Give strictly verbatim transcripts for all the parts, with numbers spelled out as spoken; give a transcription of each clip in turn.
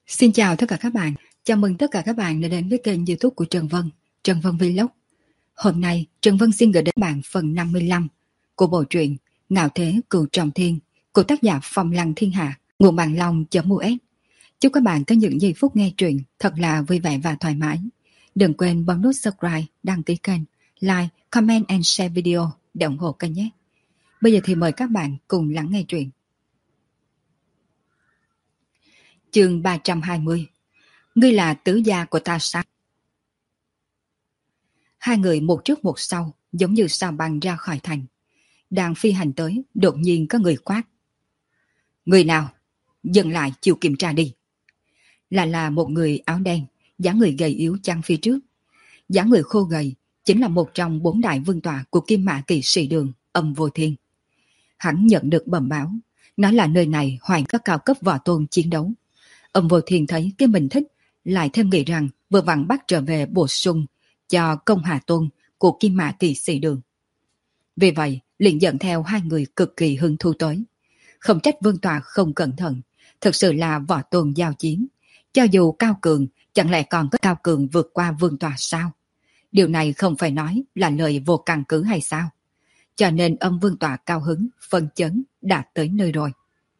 Xin chào tất cả các bạn, chào mừng tất cả các bạn đã đến với kênh YouTube của Trần Vân, Trần Vân Vlog. Hôm nay, Trần Vân xin gửi đến bạn phần năm mươi lăm của bộ truyện Ngạo Thế Cửu Trọng Thiên của tác giả Phong Lăng Thiên Hạ, nguồn Bạn Long.us. Chúc các bạn có những giây phút nghe truyện thật là vui vẻ và thoải mái. Đừng quên bấm nút subscribe, đăng ký kênh, like, comment and share video để ủng hộ kênh nhé. Bây giờ thì mời các bạn cùng lắng nghe truyện. Chương ba trăm hai mươi. Ngươi là tứ gia của ta sao? Hai người một trước một sau, giống như sao băng ra khỏi thành. Đang phi hành tới, đột nhiên có người quát. Người nào? Dừng lại, chịu kiểm tra đi. Là là một người áo đen, dáng người gầy yếu chăng phía trước. Dáng người khô gầy, chính là một trong bốn đại vương tọa của Kim Mã Kỵ Sĩ Đường, Âm Vô Thiên. Hắn nhận được bẩm báo, nói là nơi này hoài các cao cấp võ tôn chiến đấu. Âm Vô Thiên thấy cái mình thích, lại thêm nghĩ rằng vừa vặn bắt trở về bổ sung cho công hà tôn của Kim Mã Kỵ Sĩ Đường. Vì vậy, liền dẫn theo hai người cực kỳ hứng thú tới. Không trách vương tọa không cẩn thận, thực sự là võ tôn giao chiến. Cho dù cao cường, chẳng lẽ còn có cao cường vượt qua vương tọa sao? Điều này không phải nói là lời vô căn cứ hay sao? Cho nên Âm vương tọa cao hứng, phân chấn, đã tới nơi rồi.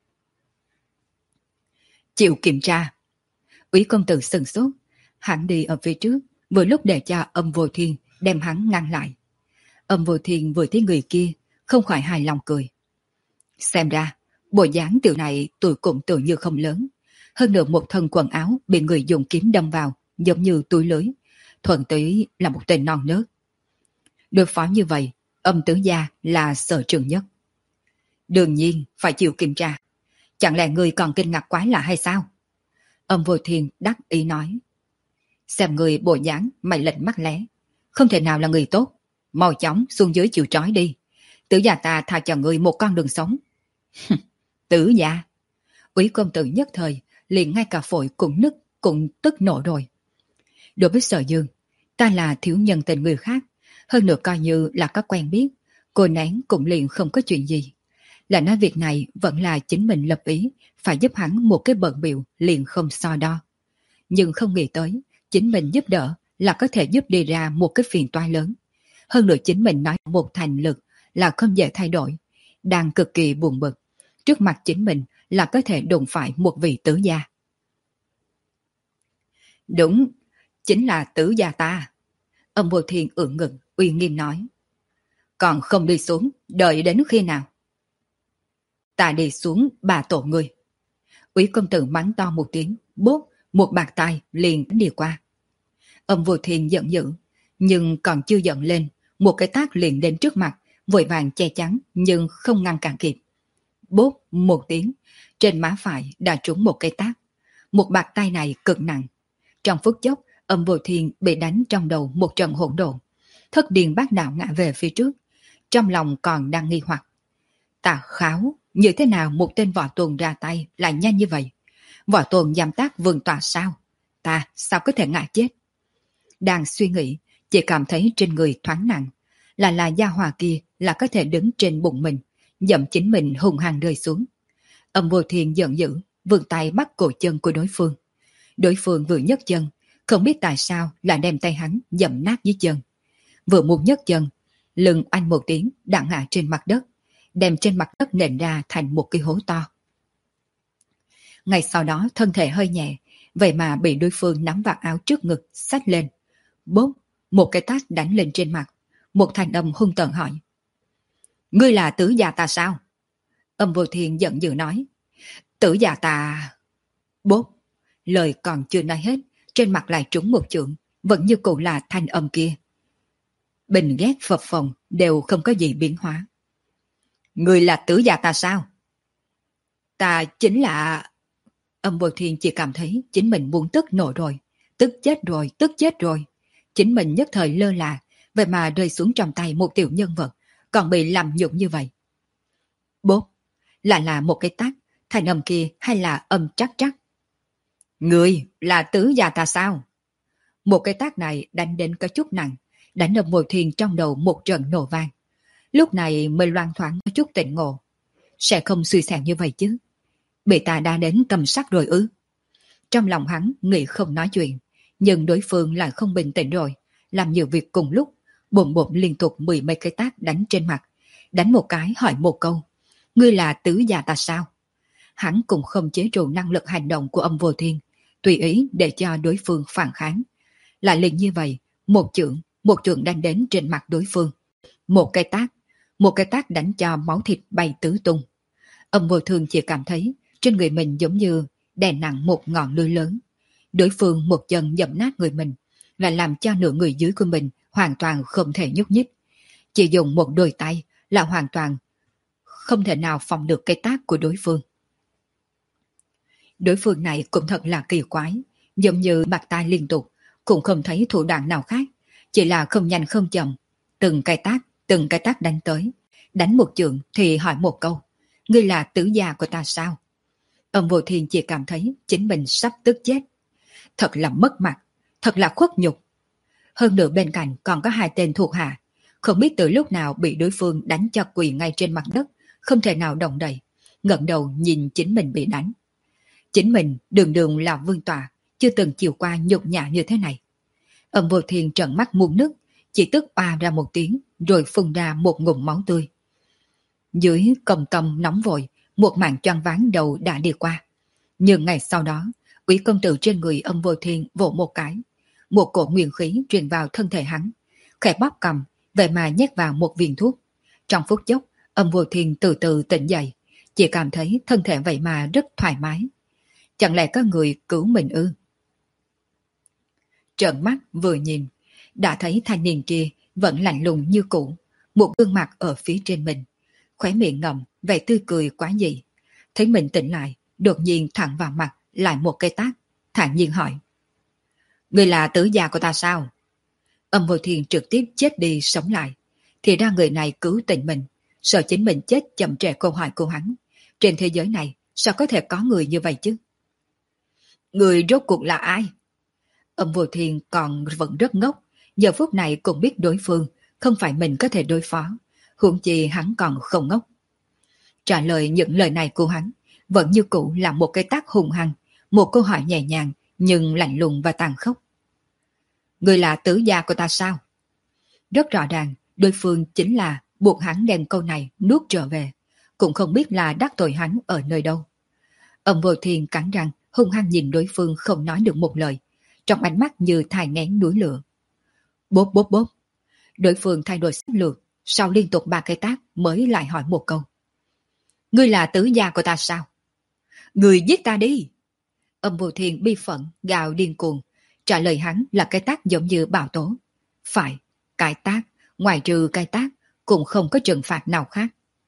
Chịu kiểm tra. Úy công tử sừng sốt, hắn đi ở phía trước, vừa lúc để cho Âm Vô Thiên đem hắn ngăn lại. Âm Vô Thiên vừa thấy người kia, không khỏi hài lòng cười. Xem ra, bộ dáng tiểu này tuổi cũng tự như không lớn. Hơn nữa một thân quần áo bị người dùng kiếm đâm vào, giống như túi lưới. Thuần túy là một tên non nớt. Đối phó như vậy, Âm tứ gia là sở trường nhất. Đương nhiên phải chịu kiểm tra. Chẳng lẽ người còn kinh ngạc quái lạ hay sao? Âm Vô Thiên đắc ý nói. Xem người bộ dáng mày lệch mắt lé, không thể nào là người tốt. Mau chóng xuống dưới chịu trói đi. Tử gia ta tha cho người một con đường sống. Tử gia? Úy công tử nhất thời liền ngay cả phổi cũng nức cũng tức nổ rồi. Đối với Sở Dương, ta là thiếu nhân tình người khác, hơn nữa coi như là có quen biết, cô nén cũng liền không có chuyện gì. Là nói việc này vẫn là chính mình lập ý, phải giúp hắn một cái bận biểu liền không so đo. Nhưng không nghĩ tới, chính mình giúp đỡ là có thể giúp đi ra một cái phiền toái lớn. Hơn nữa chính mình nói một thành lực là không dễ thay đổi, đang cực kỳ buồn bực. Trước mặt chính mình là có thể đụng phải một vị tứ gia. Đúng, chính là tứ gia ta. Âm Vô Thiên ưỡn ngực, uy nghiêm nói. Còn không đi xuống, đợi đến khi nào? Ta đi xuống bà tổ người. Úy công tử mắng to một tiếng, bốp, một bạt tay liền đi qua. Âm Vô Thiên giận dữ, nhưng còn chưa giận lên, một cái tát liền đến trước mặt, vội vàng che chắn nhưng không ngăn cản kịp. Bốp một tiếng, trên má phải đã trúng một cái tát. Một bạt tay này cực nặng. Trong phút chốc, Âm Vô Thiên bị đánh trong đầu một trận hỗn độn. Thất điên bát đạo ngã về phía trước, trong lòng còn đang nghi hoặc. Tà kháo, như thế nào một tên võ tôn ra tay lại nhanh như vậy? Võ tôn giam tác vương tọa sao? Ta sao có thể ngã chết? Đang suy nghĩ, chỉ cảm thấy trên người thoáng nặng. Là là gia hòa kia là có thể đứng trên bụng mình, dậm chính mình hùng hăng rơi xuống. Âm Vô Thiên giận dữ, vươn tay bắt cổ chân của đối phương. Đối phương vừa nhấc chân, không biết tại sao lại đem tay hắn dậm nát dưới chân. Vừa muốn nhấc chân, lưng anh một tiếng đặng hạ trên mặt đất, đem trên mặt đất nện ra thành một cái hố to. Ngay sau đó thân thể hơi nhẹ, vậy mà bị đối phương nắm vạt áo trước ngực xách lên. Bốp, một cái tát đánh lên trên mặt. Một thanh âm hung tợn hỏi. Ngươi là tứ gia ta sao? Âm Vô Thiên giận dữ nói. Tứ gia ta... Bốp, lời còn chưa nói hết, trên mặt lại trúng một chưởng, vẫn như cũ là thanh âm kia. Bình ghét phập phồng đều không có gì biến hóa. Ngươi là tứ gia ta sao? Ta chính là... Âm Vô Thiên chỉ cảm thấy chính mình muốn tức nổ rồi. Tức chết rồi, tức chết rồi. Chính mình nhất thời lơ là, vậy mà rơi xuống trong tay một tiểu nhân vật, còn bị làm nhục như vậy. Bốp, lại là một cái tát, thanh âm kia hay là âm trắc trắc. Ngươi là tứ gia ta sao? Một cái tát này đánh đến có chút nặng, đánh Âm Vô Thiên trong đầu một trận nổ vang. Lúc này mới loan thoáng có chút tỉnh ngộ. Sẽ không suy xẻo như vậy chứ. Bị ta đã đến cầm sắc rồi ư? Trong lòng hắn nghĩ không nói chuyện, nhưng đối phương lại không bình tĩnh rồi, làm nhiều việc cùng lúc, bộn bộn liên tục mười mấy cái tát đánh trên mặt, đánh một cái hỏi một câu, ngươi là tứ gia ta sao? Hắn cũng không chế trụ năng lực hành động của Âm Vô Thiên, tùy ý để cho đối phương phản kháng. Lại liền như vậy, một chưởng, một chưởng đánh đến trên mặt đối phương. Một cái tát, một cái tát đánh cho máu thịt bay tứ tung. Âm Vô Thương chỉ cảm thấy trên người mình giống như đè nặng một ngọn lưới lớn. Đối phương một chân dẫm nát người mình, lại làm cho nửa người dưới của mình hoàn toàn không thể nhúc nhích. Chỉ dùng một đôi tay là hoàn toàn không thể nào phòng được cái tát của đối phương. Đối phương này cũng thật là kỳ quái, giống như bạc tai liên tục, cũng không thấy thủ đoạn nào khác, chỉ là không nhanh không chậm, từng cái tát, từng cái tát đánh tới, đánh một chưởng thì hỏi một câu, ngươi là tứ gia của ta sao? Âm Vô Thiên chỉ cảm thấy chính mình sắp tức chết, thật là mất mặt, thật là khuất nhục. Hơn nữa bên cạnh còn có hai tên thuộc hạ, không biết từ lúc nào bị đối phương đánh cho quỳ ngay trên mặt đất, không thể nào động đậy, ngẩng đầu nhìn chính mình bị đánh. Chính mình đường đường là vương tọa, chưa từng chịu qua nhục nhã như thế này. Âm Vô Thiên trợn mắt muôn nước, chỉ tức oa ra một tiếng, rồi phun ra một ngụm máu tươi. Dưới công tâm nóng vội, một màn choáng váng đầu đã đi qua. Nhưng ngày sau đó, Úy công tử trên người Âm Vô Thiên vỗ một cái, một cổ nguyên khí truyền vào thân thể hắn, khẽ bóp cầm, vậy mà nhét vào một viên thuốc. Trong phút chốc, Âm Vô Thiên từ từ tỉnh dậy, chỉ cảm thấy thân thể vậy mà rất thoải mái. Chẳng lẽ có người cứu mình ư? Trợn mắt vừa nhìn, đã thấy thanh niên kia vẫn lạnh lùng như cũ, một gương mặt ở phía trên mình, khóe miệng ngậm vẻ tươi cười quá dị. Thấy mình tỉnh lại, đột nhiên thẳng vào mặt lại một cây tát, thản nhiên hỏi, ngươi là tứ gia của ta sao? Âm Vô Thiên trực tiếp chết đi sống lại, thì ra người này cứu tình mình, sợ chính mình chết chậm trễ câu hỏi của hắn. Trên thế giới này sao có thể có người như vậy chứ? Người rốt cuộc là ai? Âm Vô Thiên còn vẫn rất ngốc, giờ phút này cũng biết đối phương không phải mình có thể đối phó, huống chi hắn còn không ngốc. Trả lời những lời này của hắn vẫn như cũ là một cái tác hùng hăng, một câu hỏi nhẹ nhàng nhưng lạnh lùng và tàn khốc. Người là tứ gia của ta sao? Rất rõ ràng, đối phương chính là buộc hắn đem câu này nuốt trở về, cũng không biết là đắc tội hắn ở nơi đâu. Âm Vô Thiên cắn răng, hung hăng nhìn đối phương không nói được một lời, trong ánh mắt như thai nghén núi lửa. Bốp bốp bốp, đối phương thay đổi sách lược, sau liên tục ba cái tát mới lại hỏi một câu. Ngươi là tứ gia của ta sao? Ngươi giết ta đi! Âm Vô Thiên bi phẫn, gào điên cuồng, trả lời hắn là cái tát giống như bạo tố. Phải, cái tát, ngoài trừ cái tát, cũng không có trừng phạt nào khác.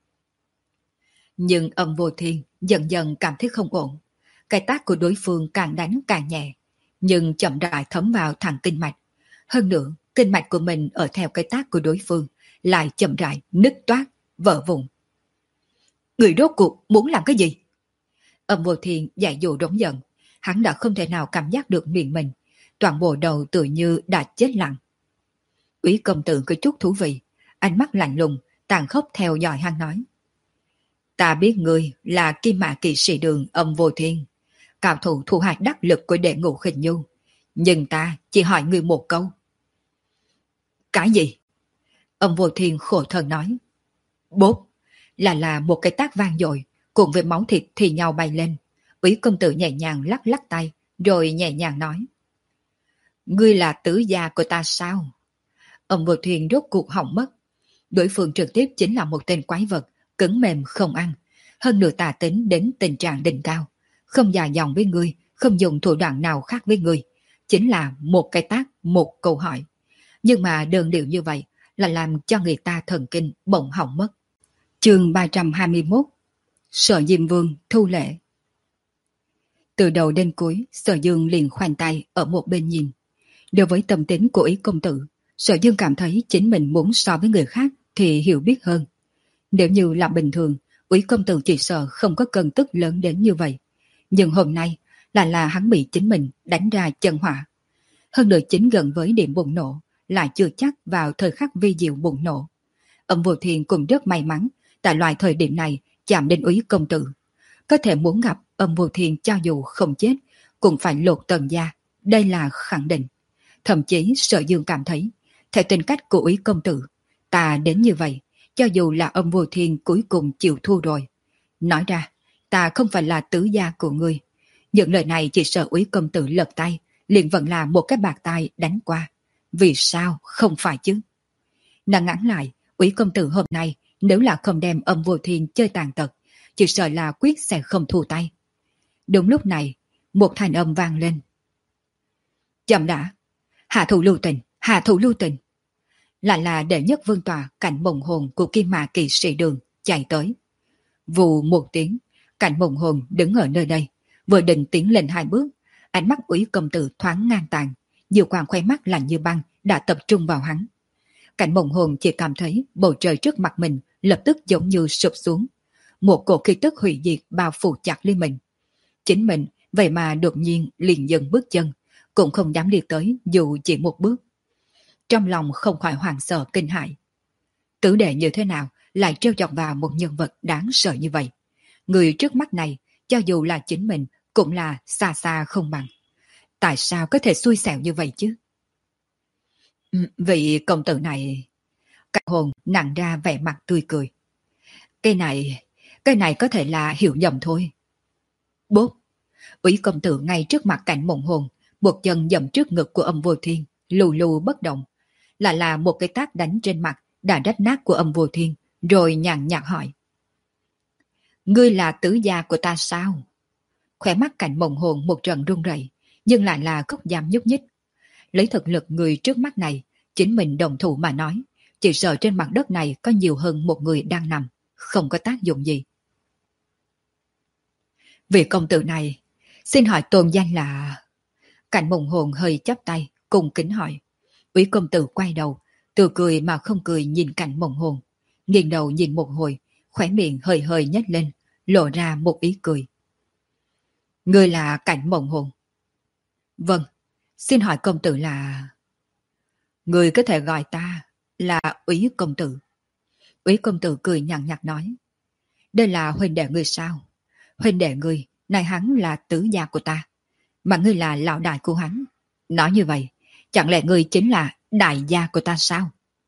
Nhưng Âm Vô Thiên dần dần cảm thấy không ổn. Cái tát của đối phương càng đánh càng nhẹ, nhưng chậm rãi thấm vào thẳng kinh mạch. Hơn nữa, kinh mạch của mình ở theo cái tát của đối phương lại chậm rãi nứt toát, vỡ vụn. Người rốt cuộc muốn làm cái gì? Âm Vô Thiên dạy dụ rống giận, hắn đã không thể nào cảm giác được miệng mình, toàn bộ đầu tự như đã chết lặng. Úy công tử có chút thú vị, ánh mắt lạnh lùng, tàn khốc theo dõi hắn nói. Ta biết ngươi là Kim Mã Kỵ Sĩ Đường Âm Vô Thiên, cao thủ thu hạt đắc lực của đệ Ngũ Khinh Nhu, nhưng ta chỉ hỏi ngươi một câu. Cái gì? Âm Vô Thiên khổ thân nói. Bốp, là là một cái tác vang dội, cùng với máu thịt thì nhau bay lên. Úy công tử nhẹ nhàng lắc lắc tay, rồi nhẹ nhàng nói. Ngươi là tứ gia của ta sao? Âm Vô Thiên rốt cuộc hỏng mất. Đối phương trực tiếp chính là một tên quái vật, cứng mềm không ăn, hơn nửa tà tính đến tình trạng đỉnh cao, không dài dòng với ngươi, không dùng thủ đoạn nào khác với ngươi, chính là một cái tác, một câu hỏi. Nhưng mà đơn điệu như vậy là làm cho người ta thần kinh bỗng hỏng mất. Chương ba trăm hai mươi mốt. Sở Diêm Vương thu lễ. Từ đầu đến cuối, Sở Dương liền khoanh tay ở một bên nhìn. Đối với tâm tính của Ý công tử, Sở Dương cảm thấy chính mình muốn so với người khác thì hiểu biết hơn. Nếu như là bình thường, Úy công tử chỉ sợ không có cơn tức lớn đến như vậy. Nhưng hôm nay là là hắn bị chính mình đánh ra chân hỏa. Hơn nữa chính gần với điểm bùng nổ, lại chưa chắc vào thời khắc vi diệu bùng nổ. Âm Vô Thiên cũng rất may mắn, tại loại thời điểm này chạm đến Úy công tử. Có thể muốn gặp Âm Vô Thiên cho dù không chết, cũng phải lột tần gia, đây là khẳng định. Thậm chí Sở Dương cảm thấy, theo tính cách của Úy công tử, ta đến như vậy, cho dù là âm vô thiên cuối cùng chịu thua rồi. Nói ra, ta không phải là tứ gia của ngươi. Những lời này chỉ sợ Úy công tử lật tay, liền vẫn là một cái bạc tay đánh qua. Vì sao không phải chứ? Nàng ngắn lại, Úy công tử hôm nay nếu là không đem âm vô thiên chơi tàn tật, chỉ sợ là quyết sẽ không thu tay. Đúng lúc này, một thanh âm vang lên. Chậm đã, hạ thủ lưu tình, hạ thủ lưu tình. Lại là đệ nhất vương tòa cảnh mộng hồn của Kim Mã Kỵ Sĩ Đường chạy tới. Vù một tiếng, cảnh mộng hồn đứng ở nơi đây, vừa định tiến lên hai bước, ánh mắt Úy công tử thoáng ngang tàn, nhiều quang khoe mắt lạnh như băng đã tập trung vào hắn. Cảnh mộng hồn chỉ cảm thấy bầu trời trước mặt mình lập tức giống như sụp xuống, một cổ khí tức hủy diệt bao phủ chặt lên mình. Chính mình vậy mà đột nhiên liền dừng bước chân, cũng không dám đi tới dù chỉ một bước. Trong lòng không khỏi hoảng sợ kinh hãi. Tứ đệ như thế nào lại trêu chọc vào một nhân vật đáng sợ như vậy? Người trước mắt này, cho dù là chính mình, cũng là xa xa không bằng. Tại sao có thể xui xẻo như vậy chứ? Vị công tử này... Cảnh hồn nặng ra vẻ mặt tươi cười. Cái này, cái này có thể là hiểu nhầm thôi. Bốp! Úy công tử ngay trước mặt cảnh mộng hồn, một chân dậm trước ngực của âm vô thiên, lù lù bất động. Lại là một cái tác đánh trên mặt đã rách nát của âm vô thiên, rồi nhàn nhạt hỏi. Ngươi là tứ gia của ta sao? Khỏe mắt cảnh mộng hồn một trận run rẩy, nhưng lại là không dám nhúc nhích. Lấy thực lực người trước mắt này, chính mình đồng thủ mà nói, chỉ sợ trên mặt đất này có nhiều hơn một người đang nằm, không có tác dụng gì. Vị công tử này, xin hỏi tôn danh là... Cảnh mộng hồn hơi chắp tay, cùng kính hỏi. Úy công tử quay đầu, từ cười mà không cười nhìn cảnh mộng hồn. Nghiêng đầu nhìn một hồi, khóe miệng hơi hơi nhếch lên, lộ ra một ý cười. Ngươi là cảnh mộng hồn? Vâng, xin hỏi công tử là... Ngươi có thể gọi ta là Úy công tử. Úy công tử cười nhàn nhạt nói. Đây là huynh đệ ngươi sao? Huynh đệ ngươi, này hắn là tứ gia của ta, mà ngươi là lão đại của hắn. Nói như vậy, chẳng lẽ ngươi chính là đại gia của ta sao?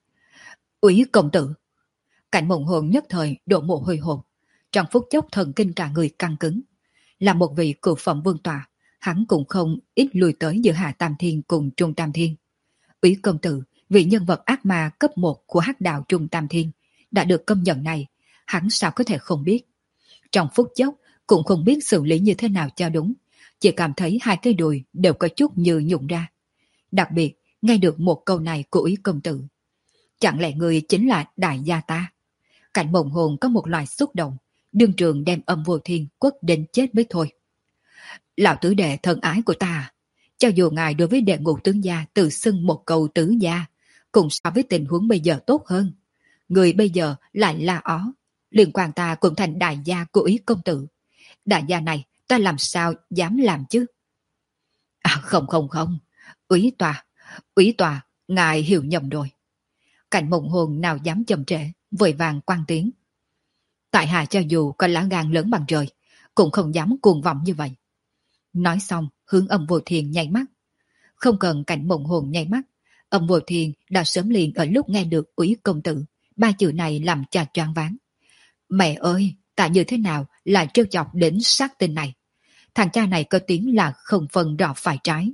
Úy công tử. Cảnh mộng hồn nhất thời đổ mồ hôi hột, trong phút chốc thần kinh cả người căng cứng. Là một vị cựu phẩm vương tọa, hắn cũng không ít lùi tới giữa Hạ Tam Thiên cùng Trung Tam Thiên. Úy công tử, vị nhân vật ác ma cấp một của hắc đạo Trung Tam Thiên, đã được công nhận này, hắn sao có thể không biết? Trong phút chốc cũng không biết xử lý như thế nào cho đúng, chỉ cảm thấy hai cái đùi đều có chút như nhũn ra. Đặc biệt, nghe được một câu này của Úy công tử. Chẳng lẽ người chính là đại gia ta? Cảnh mộng hồn có một loại xúc động, đương trường đem âm vô thiên quất đến chết mới thôi. Lão tứ đệ thân ái của ta, cho dù ngài đối với đệ ngũ tướng gia tự xưng một câu tứ gia, cũng so với tình huống bây giờ tốt hơn. Người bây giờ lại là ó, liên quan ta cũng thành đại gia của Úy công tử. Đại gia này ta làm sao dám làm chứ? À không không không, Úy tòa, Úy tòa, ngài hiểu nhầm rồi. Cảnh mộng hồn nào dám chậm trễ, vội vàng quan tiếng. Tại hạ cho dù có lá gan lớn bằng trời, cũng không dám cuồng vọng như vậy. Nói xong, hướng âm vô thiên nháy mắt. Không cần cảnh mộng hồn nháy mắt, âm vô thiên đã sớm liền ở lúc nghe được Úy công tử, ba chữ này làm cha choáng váng. Mẹ ơi, tại như thế nào lại trêu chọc đến sát tinh này? Thằng cha này có tiếng là không phân rõ phải trái.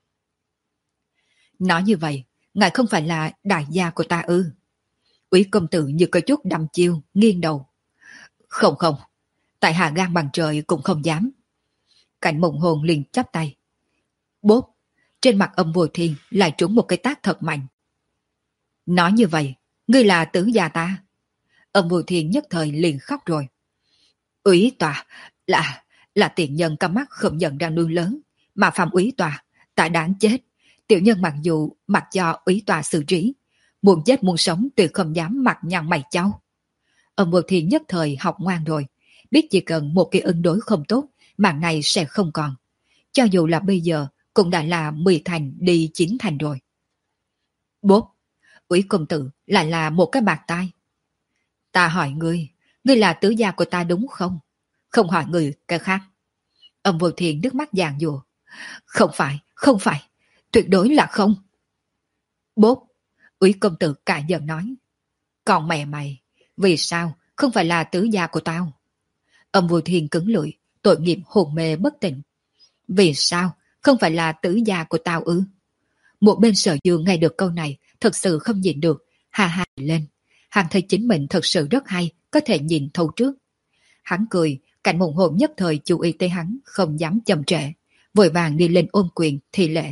Nói như vậy, ngài không phải là đại gia của ta ư? Úy công tử như có chút đăm chiêu, nghiêng đầu. Không không, tại hạ gan bằng trời cũng không dám. Cảnh mộng hồn liền chắp tay. Bốp, trên mặt âm vô thiên lại trúng một cái tác thật mạnh. Nói như vậy, ngươi là tứ gia ta. Âm vô thiên nhất thời liền khóc rồi. Úy tòa, là, là tiện nhân căm mắt không nhận ra nuôi lớn, mà phạm úy tòa, ta đáng chết. Tiểu nhân mặc dù mặc cho úy tòa xử trí, muốn chết muốn sống tuyệt không dám mặc nhăn mày cháu. Âm vô thiên nhất thời học ngoan rồi, biết chỉ cần một cái ứng đối không tốt, mạng này sẽ không còn. Cho dù là bây giờ, cũng đã là mười thành đi chín thành rồi. Bốp, Úy công tử lại là một cái bạc tai. Ta hỏi ngươi, ngươi là tứ gia của ta đúng không? Không hỏi người cái khác. Âm vô thiên nước mắt giàn dùa. Không phải, không phải, tuyệt đối là không. Bốp, Úy công tử cả giận nói. Còn mẹ mày, vì sao không phải là tứ gia của tao? Âm Vô Thiên cứng lưỡi, tội nghiệp hồn mê bất tỉnh. Vì sao không phải là tứ gia của tao ư? Một bên Sở Dương nghe được câu này, thật sự không nhịn được, ha ha lên. Hắn thấy chính mình thật sự rất hay, có thể nhìn thấu trước. Hắn cười, Cảnh Mộng Hồn nhất thời chú ý tới hắn, không dám chậm trễ, vội vàng đi lên ôm quyền thi lễ.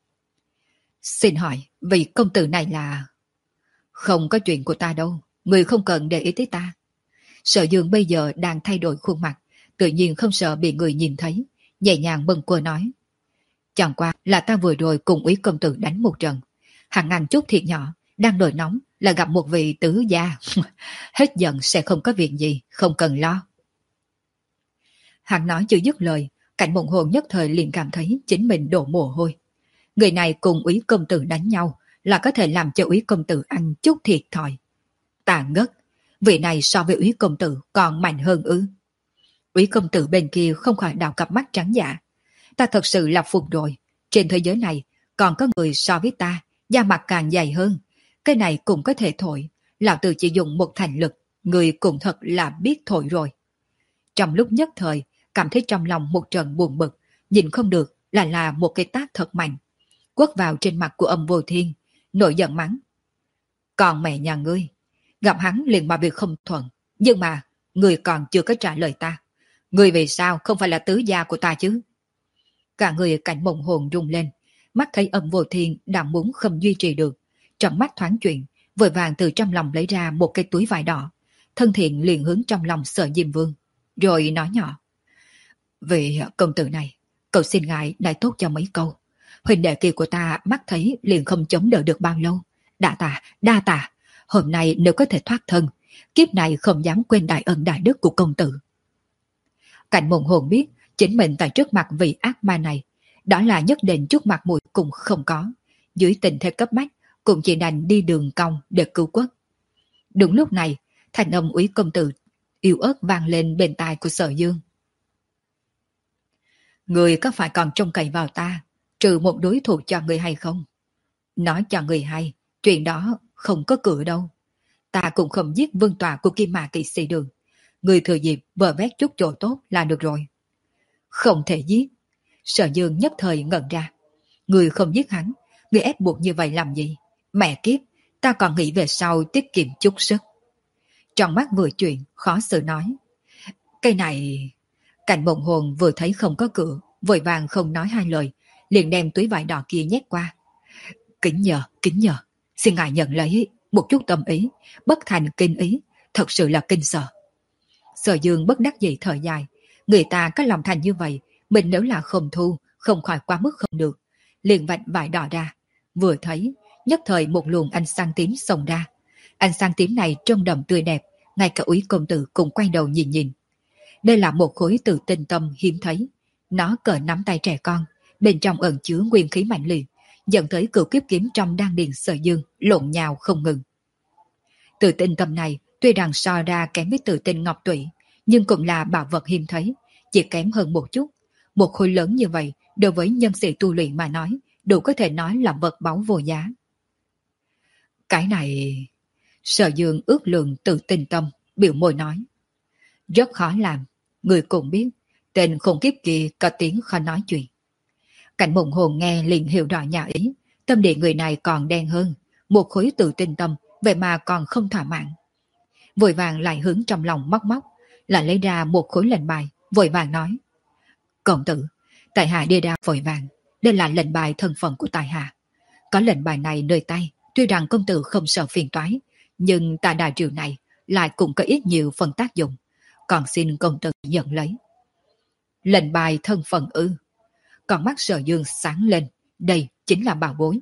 Xin hỏi, vị công tử này là... Không có chuyện của ta đâu, người không cần để ý tới ta. Sở Dương bây giờ đang thay đổi khuôn mặt, tự nhiên không sợ bị người nhìn thấy, nhẹ nhàng bâng quơ nói. Chẳng qua là ta vừa rồi cùng Úy công tử đánh một trận. Hắn ăn chút thịt nhỏ, đang nổi nóng là gặp một vị tứ gia. Hết giận sẽ không có việc gì, không cần lo. Hắn nói chưa dứt lời, Cảnh Mộng Hồn nhất thời liền cảm thấy chính mình đổ mồ hôi. Người này cùng Úy công tử đánh nhau là có thể làm cho Úy công tử ăn chút thiệt thòi. Ta ngất, vị này so với Úy công tử còn mạnh hơn ư? Úy công tử bên kia không khỏi đào cặp mắt trắng dạ. Ta thật sự là phục rồi. Trên thế giới này còn có người so với ta, da mặt càng dày hơn. Cái này cũng có thể thổi. Lão tử chỉ dùng một thành lực, người cũng thật là biết thổi rồi. Trong lúc nhất thời, cảm thấy trong lòng một trận buồn bực, nhìn không được là là một cái tát thật mạnh. Quất vào trên mặt của Âm Vô Thiên, nổi giận mắng. Còn mẹ nhà ngươi, gặp hắn liền mà việc không thuận, nhưng mà ngươi còn chưa có trả lời ta. Ngươi vì sao không phải là tứ gia của ta chứ? Cả người Cảnh Mộng Hồn rung lên, mắt thấy Âm Vô Thiên đang muốn không duy trì được. Trong mắt thoáng chuyện, vội vàng từ trong lòng lấy ra một cái túi vải đỏ. Thân thiện liền hướng trong lòng Sở Diêm Vương, rồi nói nhỏ. Vị công tử này, cậu xin ngài đại tốt cho mấy câu. Huỳnh đệ kia của ta mắt thấy liền không chống đỡ được bao lâu. Đa tạ, đa tạ, hôm nay nếu có thể thoát thân, kiếp này không dám quên đại ân đại đức của công tử. Cảnh Mộng Hồn biết chính mình tại trước mặt vị ác ma này, đó là nhất định chút mặt mũi cũng không có. Dưới tình thế cấp bách, cũng chỉ đành đi đường cong để cứu quốc. Đúng lúc này, thanh âm Úy công tử yếu ớt vang lên bên tai của Sở Dương. Người có phải còn trông cậy vào ta, trừ một đối thủ cho người hay không? Nói cho người hay, chuyện đó không có cửa đâu. Ta cũng không giết vương tọa của Kim Mã Kỵ Sĩ Đường. Người thừa dịp vờ vét chút chỗ tốt là được rồi. Không thể giết. Sở Dương nhất thời ngẩn ra. Người không giết hắn, người ép buộc như vậy làm gì? Mẹ kiếp, ta còn nghĩ về sau tiết kiệm chút sức. Trong mắt vừa chuyện, khó xử nói. Cái này... Cảnh Mộng Hồn vừa thấy không có cửa, vội vàng không nói hai lời, liền đem túi vải đỏ kia nhét qua. Kính nhờ, kính nhờ, xin ngài nhận lấy một chút tâm ý, bất thành kinh ý, thật sự là kinh sợ. Sở Dương bất đắc dĩ thở dài, người ta có lòng thành như vậy, mình nếu là không thu, không khỏi quá mức không được, liền vạch vải đỏ ra, vừa thấy, nhất thời một luồng ánh sáng tím xông ra. Ánh sáng tím này trông đậm tươi đẹp, ngay cả Úy công tử cũng quay đầu nhìn nhìn. Đây là một khối từ tinh tâm hiếm thấy. Nó cỡ nắm tay trẻ con, bên trong ẩn chứa nguyên khí mạnh liệt, dẫn tới cửu kiếp kiếm trong đan điền Sở Dương lộn nhào không ngừng. Từ tinh tâm này tuy rằng so ra kém với từ tinh ngọc tụy, nhưng cũng là bảo vật hiếm thấy, chỉ kém hơn một chút. Một khối lớn như vậy, đối với nhân sĩ tu luyện mà nói, đủ có thể nói là vật báu vô giá. Cái này... Sở Dương ước lượng từ tinh tâm, biểu môi nói. Rất khó làm, người cũng biết, tên khủng kiếp kia có tiếng khó nói chuyện. Cảnh Mộng Hồn nghe liền hiểu rõ nhà ý, tâm địa người này còn đen hơn, một khối tự tinh tâm, vậy mà còn không thỏa mãn. Vội vàng lại hướng trong lòng móc móc, lại lấy ra một khối lệnh bài, vội vàng nói. Công tử, tại hạ đi ra vội vàng, đây là lệnh bài thân phận của tại hạ. Có lệnh bài này nơi tay, tuy rằng công tử không sợ phiền toái, nhưng tại đại triều này lại cũng có ít nhiều phần tác dụng, còn xin công tử nhận lấy. Lệnh bài thân phận ư? Còn mắt Sở Dương sáng lên, đây chính là bảo bối.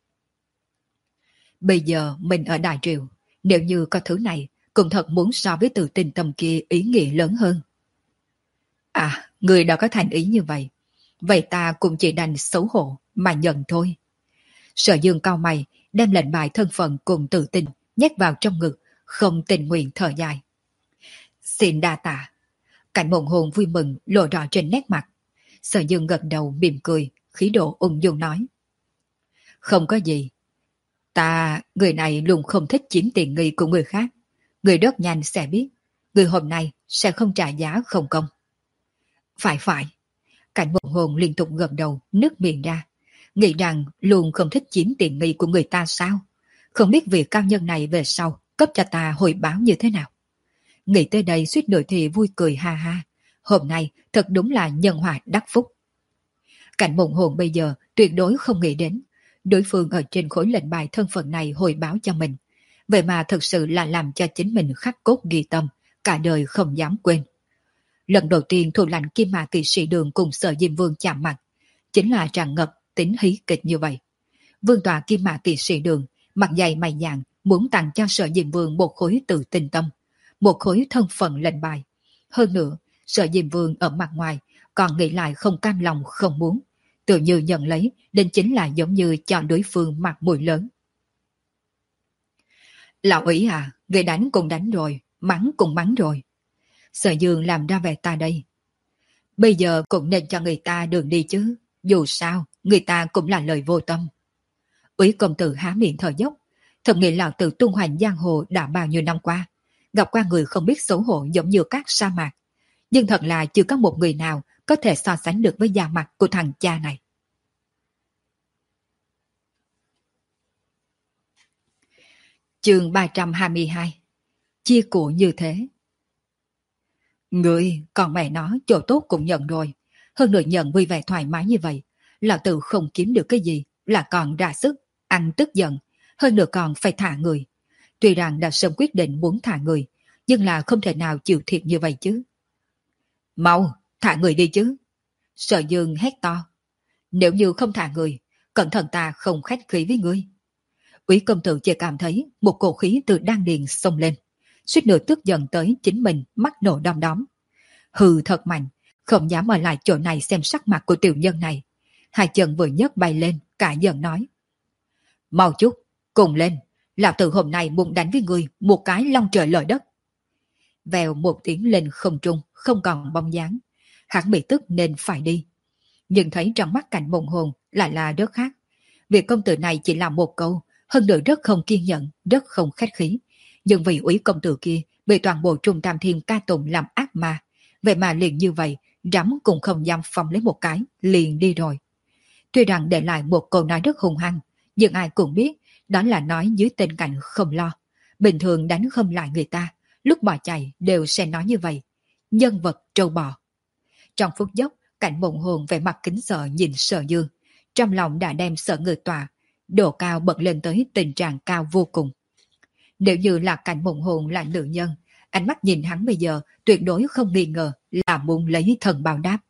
Bây giờ mình ở đại triều, nếu như có thứ này, cũng thật muốn so với từ tinh tâm kia ý nghĩa lớn hơn. À, người đã có thành ý như vậy, vậy ta cũng chỉ đành xấu hổ mà nhận thôi. Sở Dương cau mày, đem lệnh bài thân phận cùng tự tin nhét vào trong ngực, không tình nguyện thở dài. Xin đa tạ. Cảnh Mộng Hồn vui mừng lộ rõ trên nét mặt. Sở Dương gật đầu mỉm cười, khí độ ung dung nói. Không có gì. Ta, người này luôn không thích chiếm tiền nghi của người khác. Người rất nhanh sẽ biết. Người hôm nay sẽ không trả giá không công. Phải phải. Cảnh Mộng Hồn liên tục gật đầu, nước miệng ra. Nghĩ rằng luôn không thích chiếm tiền nghi của người ta sao? Không biết việc cao nhân này về sau cấp cho ta hồi báo như thế nào. Nghĩ tới đây suýt nữa thì vui cười ha ha. Hôm nay thật đúng là nhân hòa đắc phúc. Cảnh Mộng Hồn bây giờ tuyệt đối không nghĩ đến đối phương ở trên khối lệnh bài thân phận này hồi báo cho mình. Vậy mà thực sự là làm cho chính mình khắc cốt ghi tâm, cả đời không dám quên. Lần đầu tiên thủ lãnh Kim Mã Kỵ Sĩ Đường cùng Sở Diêm Vương chạm mặt, chính là tràn ngập tính hí kịch như vậy. Vương tọa Kim Mã Kỵ Sĩ Đường mặt dày mày dạn muốn tặng cho Sở Diêm Vương một khối tự tình tâm, một khối thân phận lệnh bài. Hơn nữa, Sở Diêm Vương ở mặt ngoài còn nghĩ lại không cam lòng không muốn, tự như nhận lấy nên chính là giống như cho đối phương mặt mũi lớn. Lão Ý à, người đánh cũng đánh rồi, mắng cũng mắng rồi. Sở Dương làm ra vẻ ta đây. Bây giờ cũng nên cho người ta đường đi chứ, dù sao người ta cũng là lời vô tâm. Úy công tử há miệng thở dốc, thầm nghĩ lão tử tung hoành giang hồ đã bao nhiêu năm qua, gặp qua người không biết xấu hổ giống như các sa mạc, nhưng thật là chưa có một người nào có thể so sánh được với da mặt của thằng cha này. Chương ba trăm hai mươi hai. Chia của như thế. Người, còn mẹ nó chỗ tốt cũng nhận rồi. Hơn nữa nhận vui vẻ thoải mái như vậy. Lão tử không kiếm được cái gì là còn ra sức, ăn tức giận. Hơn nữa còn phải thả người. Tuy rằng đã sớm quyết định muốn thả người, nhưng là không thể nào chịu thiệt như vậy chứ. Mau, thả người đi chứ. Sở Dương hét to. Nếu như không thả người, cẩn thận ta không khách khí với ngươi. Úy công tử chỉ cảm thấy một cổ khí từ đan điền xông lên, suýt nữa tức giận tới chính mình mắt nổ đom đóm. Hừ thật mạnh, không dám ở lại chỗ này xem sắc mặt của tiểu nhân này. Hai chân vừa nhấc bay lên, cả giận nói. Mau chút, cùng lên, lão tử hôm nay muốn đánh với ngươi một cái long trời lở đất. Vèo một tiếng lên không trung, không còn bóng dáng. Hắn bị tức nên phải đi. Nhưng thấy trong mắt Cảnh Mộng Hồn lại là rất khác. Việc công tử này chỉ làm một câu, hơn nữa rất không kiên nhẫn, rất không khách khí. Nhưng vì Úy công tử kia bị toàn bộ Trung Tam Thiên ca tụng làm ác ma, vậy mà liền như vậy, rắm cũng không dám phong lấy một cái, liền đi rồi. Tuy rằng để lại một câu nói rất hung hăng, nhưng ai cũng biết đó là nói dưới tình cảnh không lo. Bình thường đánh không lại người ta, lúc bỏ chạy đều sẽ nói như vậy. Nhân vật trâu bò. Trong phút chốc, Cảnh Mộng Hồn về mặt kính sợ nhìn Sở Dương, trong lòng đã đem Sở Ngự Tọa độ cao bật lên tới tình trạng cao vô cùng. Nếu như là Cảnh Mộng Hồn là nữ nhân, ánh mắt nhìn hắn bây giờ tuyệt đối không nghi ngờ là muốn lấy thần báo đáp.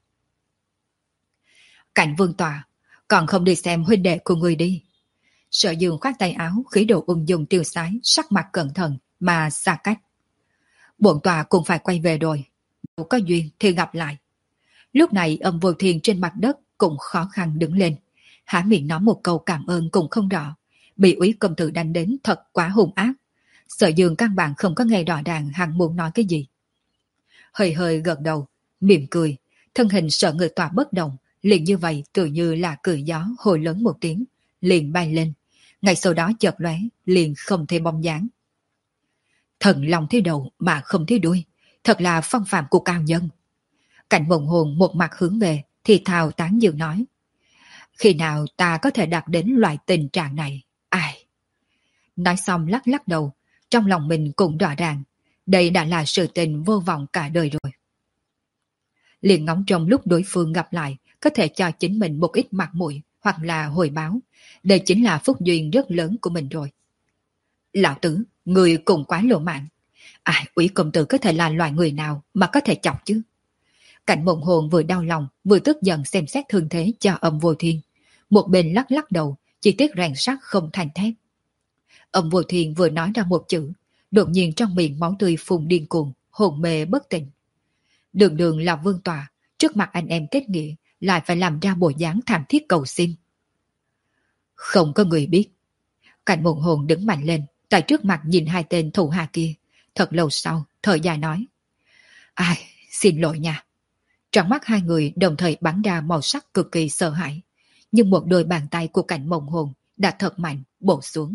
Cảnh Vương Tọa, còn không đi xem huynh đệ của người đi. Sở Dương khoát tay áo, khí độ ung dung tiêu sái, sắc mặt cẩn thận mà xa cách. Bổn tọa cũng phải quay về rồi, nếu có duyên thì gặp lại. Lúc này Âm Vô Thiên trên mặt đất cũng khó khăn đứng lên, há miệng nói một câu cảm ơn cũng không rõ, bị Úy công tử đánh đến thật quá hung ác. Sở Dương căn bản không có nghe rõ ràng hắn muốn nói cái gì. Hơi hơi gật đầu, mỉm cười, thân hình Sở Ngự Tọa bất động, liền như vậy tự như là cười gió hồi lớn một tiếng, liền bay lên. Ngay sau đó chợt lóe, liền không thấy bóng dáng. Thần lòng thấy đầu mà không thấy đuôi, thật là phong phạm của cao nhân. Cảnh Mộng Hồn một mặt hướng về, thì thào tán dương nói. Khi nào ta có thể đạt đến loại tình trạng này? Ai? Nói xong lắc lắc đầu, trong lòng mình cũng rõ ràng, đây đã là sự tình vô vọng cả đời rồi. Liền ngóng trong lúc đối phương gặp lại, có thể cho chính mình một ít mặt mũi hoặc là hồi báo, đây chính là phúc duyên rất lớn của mình rồi. Lão tử, người cũng quá lộ mạng. Ai, Úy công tử có thể là loài người nào mà có thể chọc chứ? Cảnh Mộng Hồn vừa đau lòng vừa tức giận xem xét thương thế cho Âm Vô Thiên, một bên lắc lắc đầu, chỉ tiếc rèn sắt không thành thép. Âm Vô Thiên vừa nói ra một chữ, đột nhiên trong miệng máu tươi phun điên cuồng, hồn mê bất tỉnh. Đường đường là vương tọa, trước mặt anh em kết nghĩa lại phải làm ra bộ dáng thảm thiết cầu xin. Không có người biết. Cảnh Mộng Hồn đứng mạnh lên, tại trước mặt nhìn hai tên thủ hạ kia, thật lâu sau, thở dài nói. Ai, xin lỗi nha. Trong mắt hai người đồng thời bắn ra màu sắc cực kỳ sợ hãi, nhưng một đôi bàn tay của cảnh mộng hồn đã thật mạnh bổ xuống.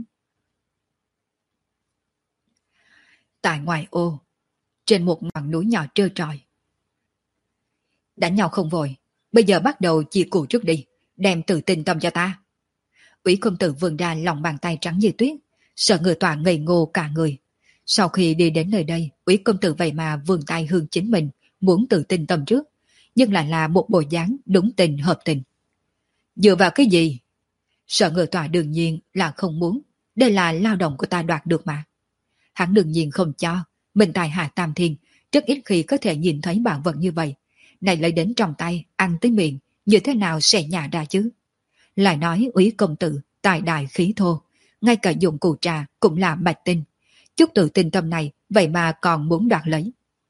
Tại ngoài ô, trên một ngọn núi nhỏ trơ trọi. Đánh nhau không vội, bây giờ bắt đầu chia cụ trước đi, đem tự tin tâm cho ta. Ủy công tử vươn ra lòng bàn tay trắng như tuyết, sợ người tòa ngây ngô cả người. Sau khi đi đến nơi đây, Ủy công tử vậy mà vươn tay hướng chính mình, muốn tự tin tâm trước, nhưng lại là một bộ dáng đúng tình hợp tình. Dựa vào cái gì? Sợ người tòa đương nhiên là không muốn, đây là lao động của ta đoạt được mà. Hắn đương nhiên không cho, mình tài hạ tam thiên, rất ít khi có thể nhìn thấy bảo vật như vậy. Này lấy đến trong tay, ăn tới miệng, như thế nào sẽ nhả ra chứ? Lại nói Úy công tử, tài đại khí thô, ngay cả dụng cụ trà cũng là bạch tinh. Chút tự tin tâm này, vậy mà còn muốn đoạt lấy.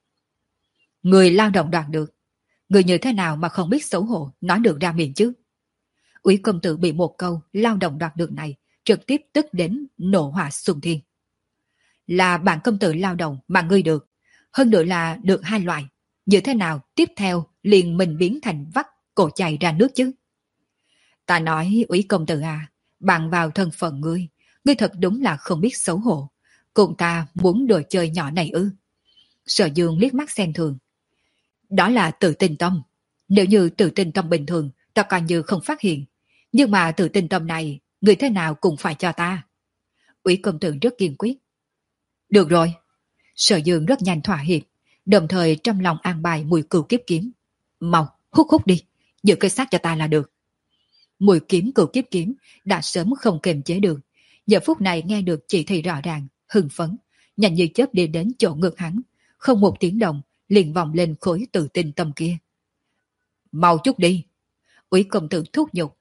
Người lao động đoạt được, người như thế nào mà không biết xấu hổ, nói được ra miệng chứ? Úy công tử bị một câu lao động đoạt được này, trực tiếp tức đến nổ hỏa xung thiên. Là bản công tử lao động mà ngươi được, hơn nữa là được hai loại. Như thế nào tiếp theo liền mình biến thành vắt cổ chạy ra nước chứ? Ta nói Úy công tử à, bằng vào thân phận ngươi, ngươi thật đúng là không biết xấu hổ. Cùng ta muốn đồ chơi nhỏ này ư? Sở Dương liếc mắt xem thường. Đó là tự tin tâm. Nếu như tự tin tâm bình thường, ta coi như không phát hiện. Nhưng mà tự tin tâm này, người thế nào cũng phải cho ta. Úy công tử rất kiên quyết. Được rồi. Sở Dương rất nhanh thỏa hiệp, đồng thời trong lòng an bài mùi cừu kiếp kiếm. Mau, hút hút đi, giữ cây xác cho ta là được. Mùi kiếm cừu kiếp kiếm đã sớm không kiềm chế được. Giờ phút này nghe được chỉ thị rõ ràng, hưng phấn, nhanh như chớp đi đến chỗ ngực hắn, không một tiếng động, liền vòng lên khối tự tin tâm kia. Mau chút đi. Úy công tử thúc giục.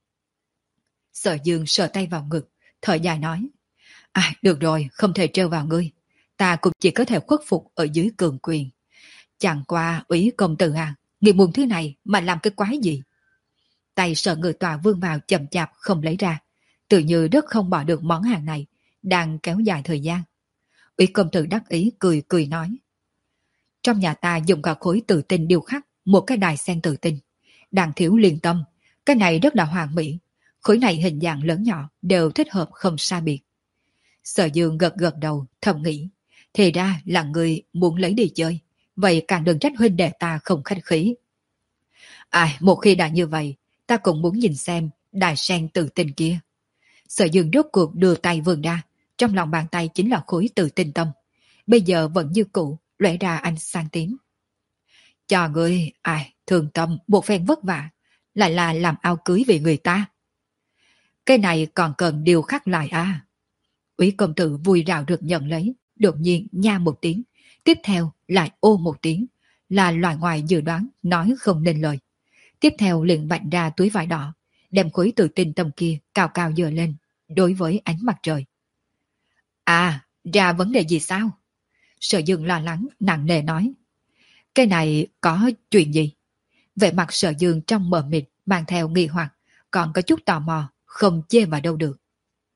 Sở Dương sờ tay vào ngực, thở dài nói. À, được rồi, không thể trêu vào ngươi. Ta cũng chỉ có thể khuất phục ở dưới cường quyền. Chẳng qua Úy công tử à, ngươi muốn thứ này mà làm cái quái gì? Tay sợ người tòa vương vào chậm chạp không lấy ra, tự như rất không bỏ được món hàng này, đang kéo dài thời gian. Úy công tử đắc ý cười cười nói. Trong nhà ta dùng cả khối tự tinh điêu khắc một cái đài sen tự tinh, đang thiếu liên tâm, cái này rất là hoàn mỹ, khối này hình dạng lớn nhỏ đều thích hợp không xa biệt. Sở Dương gật gật đầu thầm nghĩ, thì ra là người muốn lấy đi chơi, vậy càng đừng trách huynh đệ ta không khách khí. À, một khi đã như vậy, ta cũng muốn nhìn xem đài sen tự tinh kia. Sở Dương rốt cuộc đưa tay vươn ra, trong lòng bàn tay chính là khối tự tinh tâm, bây giờ vẫn như cũ, lóe ra ánh sáng tím. Cho ngươi, ai, thường tâm một phen vất vả, lại là làm áo cưới về người ta. Cái này còn cần điều khắc lại à? Úy công tử vui rào được nhận lấy, đột nhiên nha một tiếng, tiếp theo lại ô một tiếng, là loại ngoài dự đoán, nói không nên lời. Tiếp theo liền vạch ra túi vải đỏ, đem khối tự tinh tâm kia cao cao dơ lên, đối với ánh mặt trời. À, ra vấn đề gì sao? Sở Dương lo lắng, nặng nề nói. Cái này có chuyện gì? Vẻ mặt Sở Dương trong mờ mịt, mang theo nghi hoặc, còn có chút tò mò, không chê vào đâu được.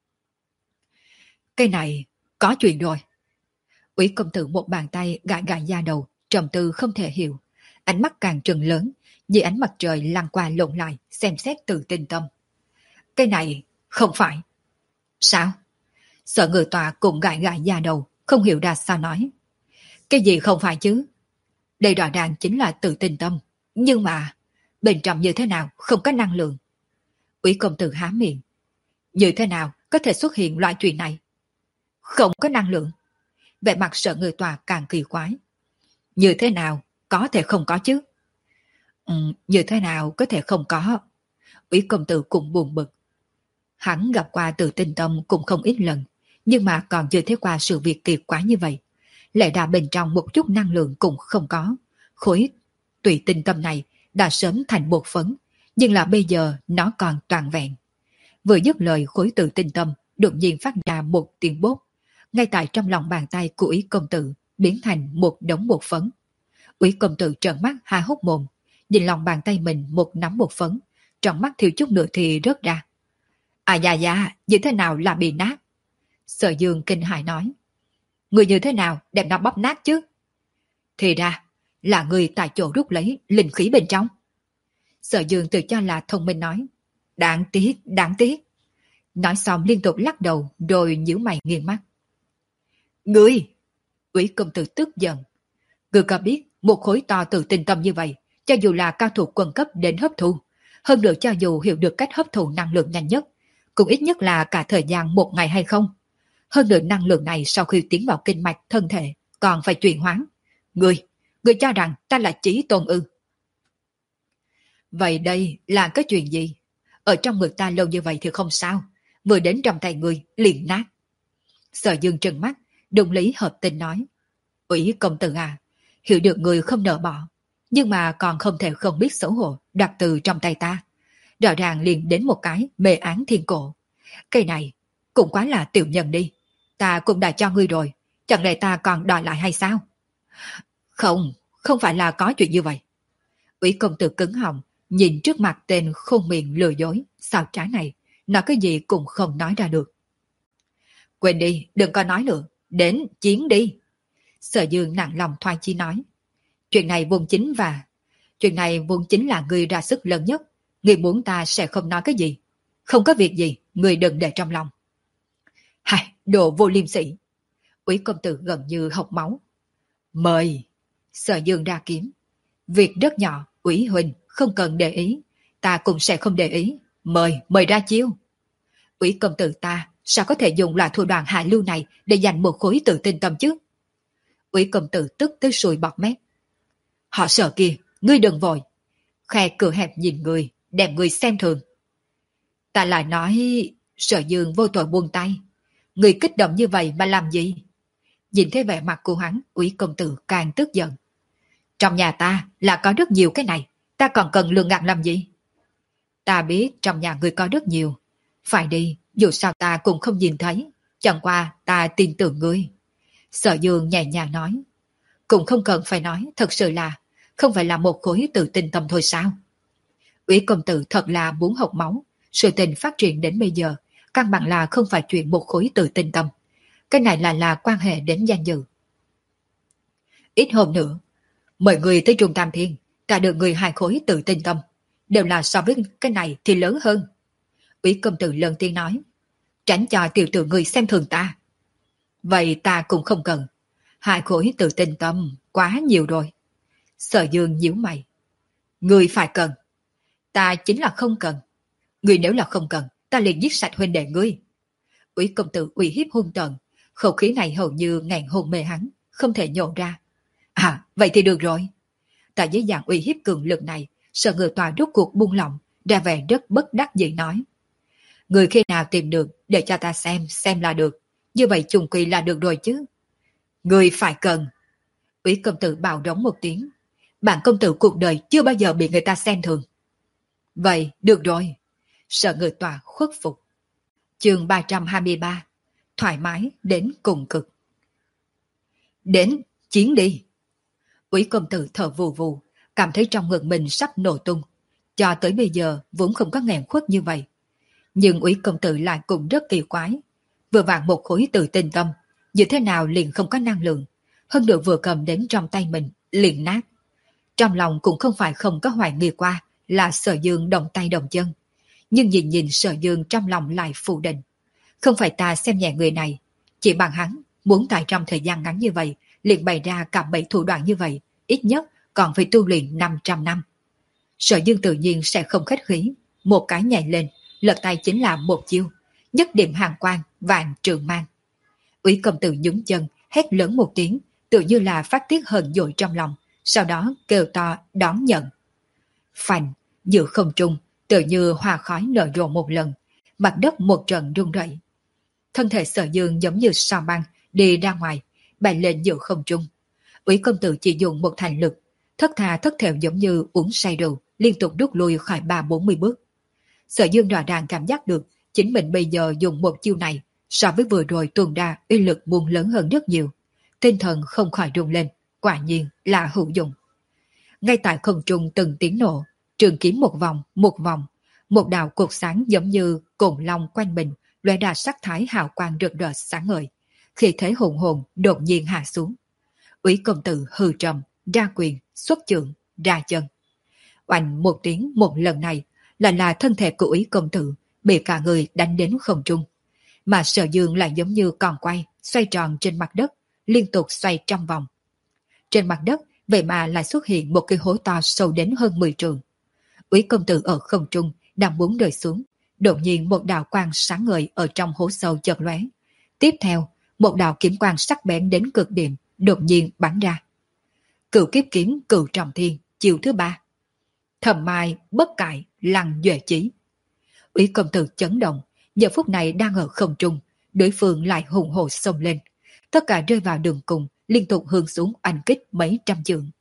Cái này, có chuyện rồi. Úy công tử một bàn tay gãi gãi da đầu, trầm tư không thể hiểu. Ánh mắt càng trừng lớn, vì ánh mặt trời lăn qua lộn lại, xem xét từ tinh tâm. Cái này, không phải. Sao? Sợ người tòa cũng gãi gãi da đầu, không hiểu ra sao nói. Cái gì không phải chứ? Đây rõ ràng chính là tự tinh tâm. Nhưng mà, bên trong như thế nào không có năng lượng. Úy công tử há miệng. Như thế nào có thể xuất hiện loại chuyện này? Không có năng lượng. Vẻ mặt sợ người tòa càng kỳ quái. Như thế nào có thể không có chứ? Ừ, như thế nào có thể không có? Úy công tử cũng buồn bực. Hắn gặp qua tự tinh tâm cũng không ít lần, nhưng mà còn chưa thấy qua sự việc kỳ quái như vậy. Lẽ ra bên trong một chút năng lượng cũng không có. Khối tùy tinh tâm này đã sớm thành bột phấn, nhưng là bây giờ nó còn toàn vẹn. Vừa dứt lời khối tự tinh tâm đột nhiên phát ra một tiếng bốt, ngay tại trong lòng bàn tay của Úy công tử biến thành một đống bột phấn. Úy công tử trợn mắt há hốc mồm, nhìn lòng bàn tay mình một nắm bột phấn, trong mắt thiếu chút nữa thì rớt ra. À dạ dạ, như thế nào là bị nát? Sở Dương kinh hãi nói. Người như thế nào đem nó bóp nát chứ? Thì ra, là người tại chỗ rút lấy linh khí bên trong. Sở Dương tự cho là thông minh nói, đáng tiếc, đáng tiếc. Nói xong liên tục lắc đầu rồi nhíu mày nghiêng mắt. Ngươi! Ủy công tử tức giận. Ngươi có biết một khối to từ tinh tâm như vậy, cho dù là cao thủ quân cấp đến hấp thu, hơn nữa cho dù hiểu được cách hấp thụ năng lượng nhanh nhất, cũng ít nhất là cả thời gian một ngày hay không. Hơn nữa năng lượng này sau khi tiến vào kinh mạch thân thể còn phải chuyển hóa. Ngươi, ngươi cho rằng ta là Chí Tôn ư? Vậy đây là cái chuyện gì? Ở trong ngực ta lâu như vậy thì không sao, vừa đến trong tay ngươi liền nát. Sở Dương trừng mắt, đồng lý hợp tình nói. Ủy công tử à, hiểu được người không nỡ bỏ, nhưng mà còn không thể không biết xấu hổ đặt từ trong tay ta. Rõ ràng liền đến một cái mê án thiên cổ. Cái này cũng quá là tiểu nhân đi. Ta cũng đã cho ngươi rồi, chẳng lẽ ta còn đòi lại hay sao? Không, không phải là có chuyện như vậy. Ủy công tử cứng họng, nhìn trước mặt tên khôn miệng lừa dối, sao trái này, nói cái gì cũng không nói ra được. Quên đi, đừng có nói nữa, đến chiến đi. Sở Dương nặng lòng thoái chí nói. Chuyện này vốn chính và... Chuyện này vốn chính là người ra sức lớn nhất. Người muốn ta sẽ không nói cái gì. Không có việc gì, người đừng để trong lòng. Hài, đồ vô liêm sỉ. Úy công tử gần như hộc máu. Mời. Sở Dương ra kiếm. Việc rất nhỏ, Úy huynh không cần để ý. Ta cũng sẽ không để ý. Mời, mời ra chiêu. Úy công tử ta sao có thể dùng loại thủ đoạn hạ lưu này để giành một khối tự tin tâm chứ? Úy công tử tức tới sùi bọt mép. Họ sợ kia, ngươi đừng vội. Khe cửa hẹp nhìn người, đem người xem thường. Ta lại nói, Sở Dương vô tội buông tay. Người kích động như vậy mà làm gì? Nhìn thấy vẻ mặt của hắn, Úy công tử càng tức giận. Trong nhà ta là có rất nhiều cái này, ta còn cần lường gạt làm gì? Ta biết trong nhà người có rất nhiều. Phải đi, dù sao ta cũng không nhìn thấy. Chẳng qua ta tin tưởng ngươi. Sở Dương nhẹ nhàng nói. Cũng không cần phải nói, thật sự là không phải là một khối tự tin tâm thôi sao? Úy công tử thật là muốn hộc máu. Sự tình phát triển đến bây giờ, căn bản là không phải chuyện một khối tự tin tâm. Cái này là là quan hệ đến danh dự. Ít hôm nữa, mời người tới Trung Tam Thiên, ta được người hai khối tự tin tâm. Đều là so với cái này thì lớn hơn. Úy công tử lần tiên nói. Tránh cho tiểu tử người xem thường ta. Vậy ta cũng không cần. Hai khối tự tin tâm quá nhiều rồi. Sở Dương nhíu mày. Người phải cần. Ta chính là không cần. Người nếu là không cần, ta liền giết sạch huynh đệ ngươi. Úy công tử uy hiếp hung tợn. Khẩu khí này hầu như ngàn hồn mê hắn, không thể nhổ ra. À, vậy thì được rồi. Ta dễ dàng uy hiếp cường lực này, sợ người tòa rút cuộc buông lỏng, ra vẻ rất bất đắc dĩ nói. Người khi nào tìm được, để cho ta xem, xem là được. Như vậy trùng quy là được rồi chứ. Người phải cần. Úy công tử bạo đống một tiếng. Bản công tử cuộc đời chưa bao giờ bị người ta xem thường. Vậy, được rồi. Sợ người tòa khuất phục. Chương ba trăm hai mươi ba. Thoải mái đến cùng cực. Đến, chiến đi. Úy công tử thở vù vù, cảm thấy trong ngực mình sắp nổ tung. Cho tới bây giờ vốn không có nghẹn khuất như vậy. Nhưng Úy công tử lại cũng rất kỳ quái. Vừa vặn một khối tự tin tâm, như thế nào liền không có năng lượng. Hơn nữa vừa cầm đến trong tay mình, liền nát. Trong lòng cũng không phải không có hoài nghi qua là Sở Dương đồng tay đồng chân. Nhưng nhìn nhìn Sở Dương trong lòng lại phủ định. Không phải ta xem nhẹ người này, chỉ bằng hắn muốn tại trong thời gian ngắn như vậy liền bày ra cả bảy thủ đoạn như vậy, ít nhất còn phải tu luyện năm trăm năm. Sở Dương tự nhiên sẽ không khách khí, một cái nhảy lên, lật tay chính là một chiêu, nhất điểm hàng quang, vạn trường mang. Úy công tử nhún chân, hét lớn một tiếng, tự như là phát tiết hờn dội trong lòng, sau đó kêu to đón nhận. Phành, giữa không trung, tự như hoa khói nở rộ một lần, mặt đất một trận rung rẩy. Thân thể Sở Dương giống như sao băng đi ra ngoài, bay lên giữa không trung. Úy công tử chỉ dùng một thành lực, thất tha thất thểu giống như uống say rượu, liên tục rút lui khỏi ba bốn mươi bước. Sở Dương rõ ràng cảm giác được chính mình bây giờ dùng một chiêu này so với vừa rồi tuôn ra uy lực muốn lớn hơn rất nhiều. Tinh thần không khỏi rung lên, quả nhiên là hữu dụng. Ngay tại không trung từng tiếng nổ, trường kiếm một vòng, một vòng, một đạo cột sáng giống như cồn long quanh mình, lóe ra sắc thái hào quang rực rỡ sáng ngời. Khi thế hùng hồn đột nhiên hạ xuống. Úy công tử hừ trầm, ra quyền, xuất chưởng, ra chân. Oanh một tiếng một lần này là là thân thể của Úy công tử bị cả người đánh đến không trung. Mà Sở Dương lại giống như còn quay, xoay tròn trên mặt đất, liên tục xoay trong vòng. Trên mặt đất, vậy mà lại xuất hiện một cái hố to sâu đến hơn mười trượng. Úy công tử ở không trung, đang muốn rơi xuống. Đột nhiên một đạo quang sáng ngời ở trong hố sâu chợt lóe. Tiếp theo, một đạo kiếm quang sắc bén đến cực điểm, đột nhiên bắn ra. Cửu kiếp kiếm cửu trọng thiên, chiều thứ ba. Thầm mai, bất cải, lăng duệ chí. Úy công tử chấn động, giờ phút này đang ở không trung, đối phương lại hùng hồ xông lên. Tất cả rơi vào đường cùng, liên tục hướng xuống oanh kích mấy trăm trường.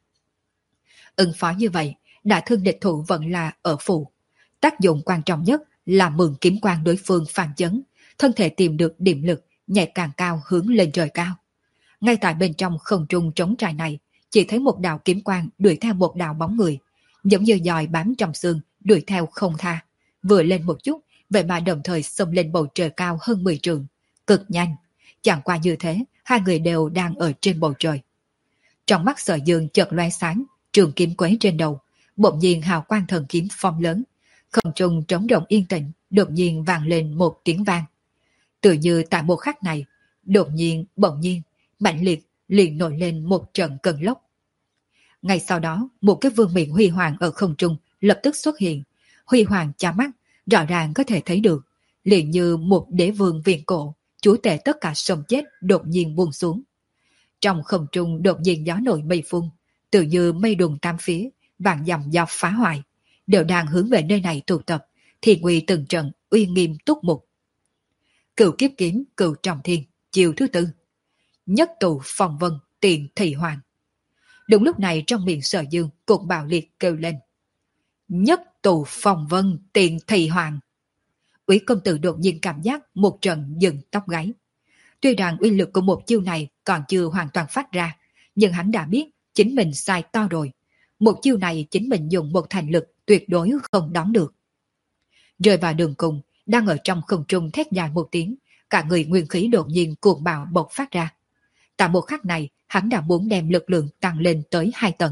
Ứng phó như vậy, đã thương địch thủ vẫn là ở phụ. Tác dụng quan trọng nhất là mượn kiếm quang đối phương phản chấn, thân thể tìm được điểm lực, nhảy càng cao hướng lên trời cao. Ngay tại bên trong không trung trống trải này, chỉ thấy một đạo kiếm quang đuổi theo một đạo bóng người, giống như dòi bám trong xương, đuổi theo không tha. Vừa lên một chút, vậy mà đồng thời xông lên bầu trời cao hơn mười trượng, cực nhanh. Chẳng qua như thế, hai người đều đang ở trên bầu trời. Trong mắt Sở Dương chợt loe sáng, trường kiếm quấy trên đầu, bỗng nhiên hào quang thần kiếm phong lớn, không trung trống rỗng yên tĩnh, đột nhiên vang lên một tiếng vang. Tự như tại một khắc này, đột nhiên, bỗng nhiên, mạnh liệt liền nổi lên một trận cơn lốc. Ngay sau đó, một cái vương miện huy hoàng ở không trung lập tức xuất hiện, huy hoàng chá mắt, rõ ràng có thể thấy được, liền như một đế vương viễn cổ, chúa tể tất cả sống chết đột nhiên buông xuống. Trong không trung đột nhiên gió nổi mây phun, tự như mây đùng tam phía, vạn dặm do phá hoại, đều đang hướng về nơi này tụ tập, thì nguy từng trận uy nghiêm túc mục. Cửu kiếp kiếm cửu trọng thiên, chiều thứ tư. Nhất tụ phong vân tiền thị hoàng. Đúng lúc này trong miệng Sở Dương cũng bạo liệt kêu lên. Nhất tụ phong vân tiền thị hoàng. Úy công tử đột nhiên cảm giác một trận dựng tóc gáy. Tuy rằng uy lực của một chiêu này còn chưa hoàn toàn phát ra, nhưng hắn đã biết chính mình sai to rồi. Một chiêu này chính mình dùng một thành lực tuyệt đối không đón được. Rơi vào đường cùng, đang ở trong không trung thét dài một tiếng, cả người nguyên khí đột nhiên cuồng bạo bộc phát ra. Tại một khắc này, hắn đã muốn đem lực lượng tăng lên tới hai tầng.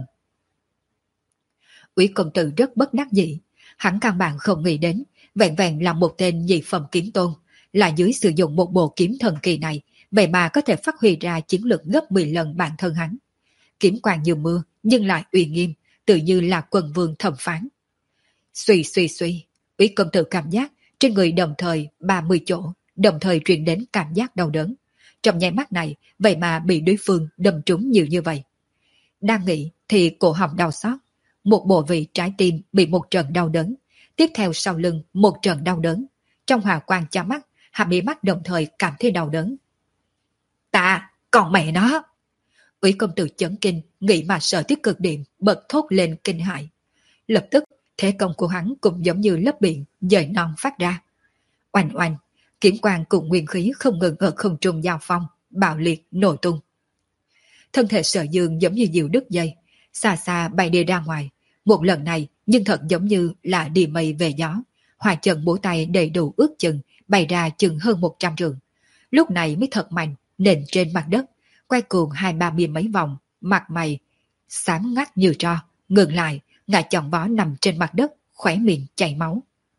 Úy công tử rất bất đắc dĩ, hắn căn bản không nghĩ đến, vẹn vẹn là một tên nhị phẩm kiếm tôn, là dưới sử dụng một bộ kiếm thần kỳ này, vậy mà có thể phát huy ra chiến lực gấp mười lần bản thân hắn. Kiếm quang như mưa, nhưng lại uy nghiêm, tự như là quần vương thẩm phán. Suy suy suy, Úy công tử cảm giác trên người đồng thời ba mươi chỗ, đồng thời truyền đến cảm giác đau đớn. Trong nháy mắt này, vậy mà bị đối phương đâm trúng nhiều như vậy. Đang nghĩ thì cổ họng đau xót, một bộ vị trái tim bị một trận đau đớn, tiếp theo sau lưng một trận đau đớn. Trong hòa quang chá mắt, hạ mí mắt đồng thời cảm thấy đau đớn. Ta, còn mẹ nó! Úy công tử chấn kinh, nghĩ mà sợ tới cực điểm, bật thốt lên kinh hại. Lập tức, thế công của hắn cũng giống như lớp biển, dời non phát ra. Oanh oanh, kiếm quang cùng nguyên khí không ngừng ở không trung giao phong, bạo liệt, nổ tung. Thân thể Sở Dương giống như diều đứt dây, xa xa bay đi ra ngoài. Một lần này, nhưng thật giống như là đi mây về gió. Hòa chân bổ tay đầy đủ ước chừng, bay ra chừng hơn một trăm trường. Lúc này mới thật mạnh, nền trên mặt đất, quay cuồng hai ba mươi mấy vòng, mặt mày xám ngắt như tro, ngừng lại, ngã chồng vó nằm trên mặt đất, khóe miệng chảy máu.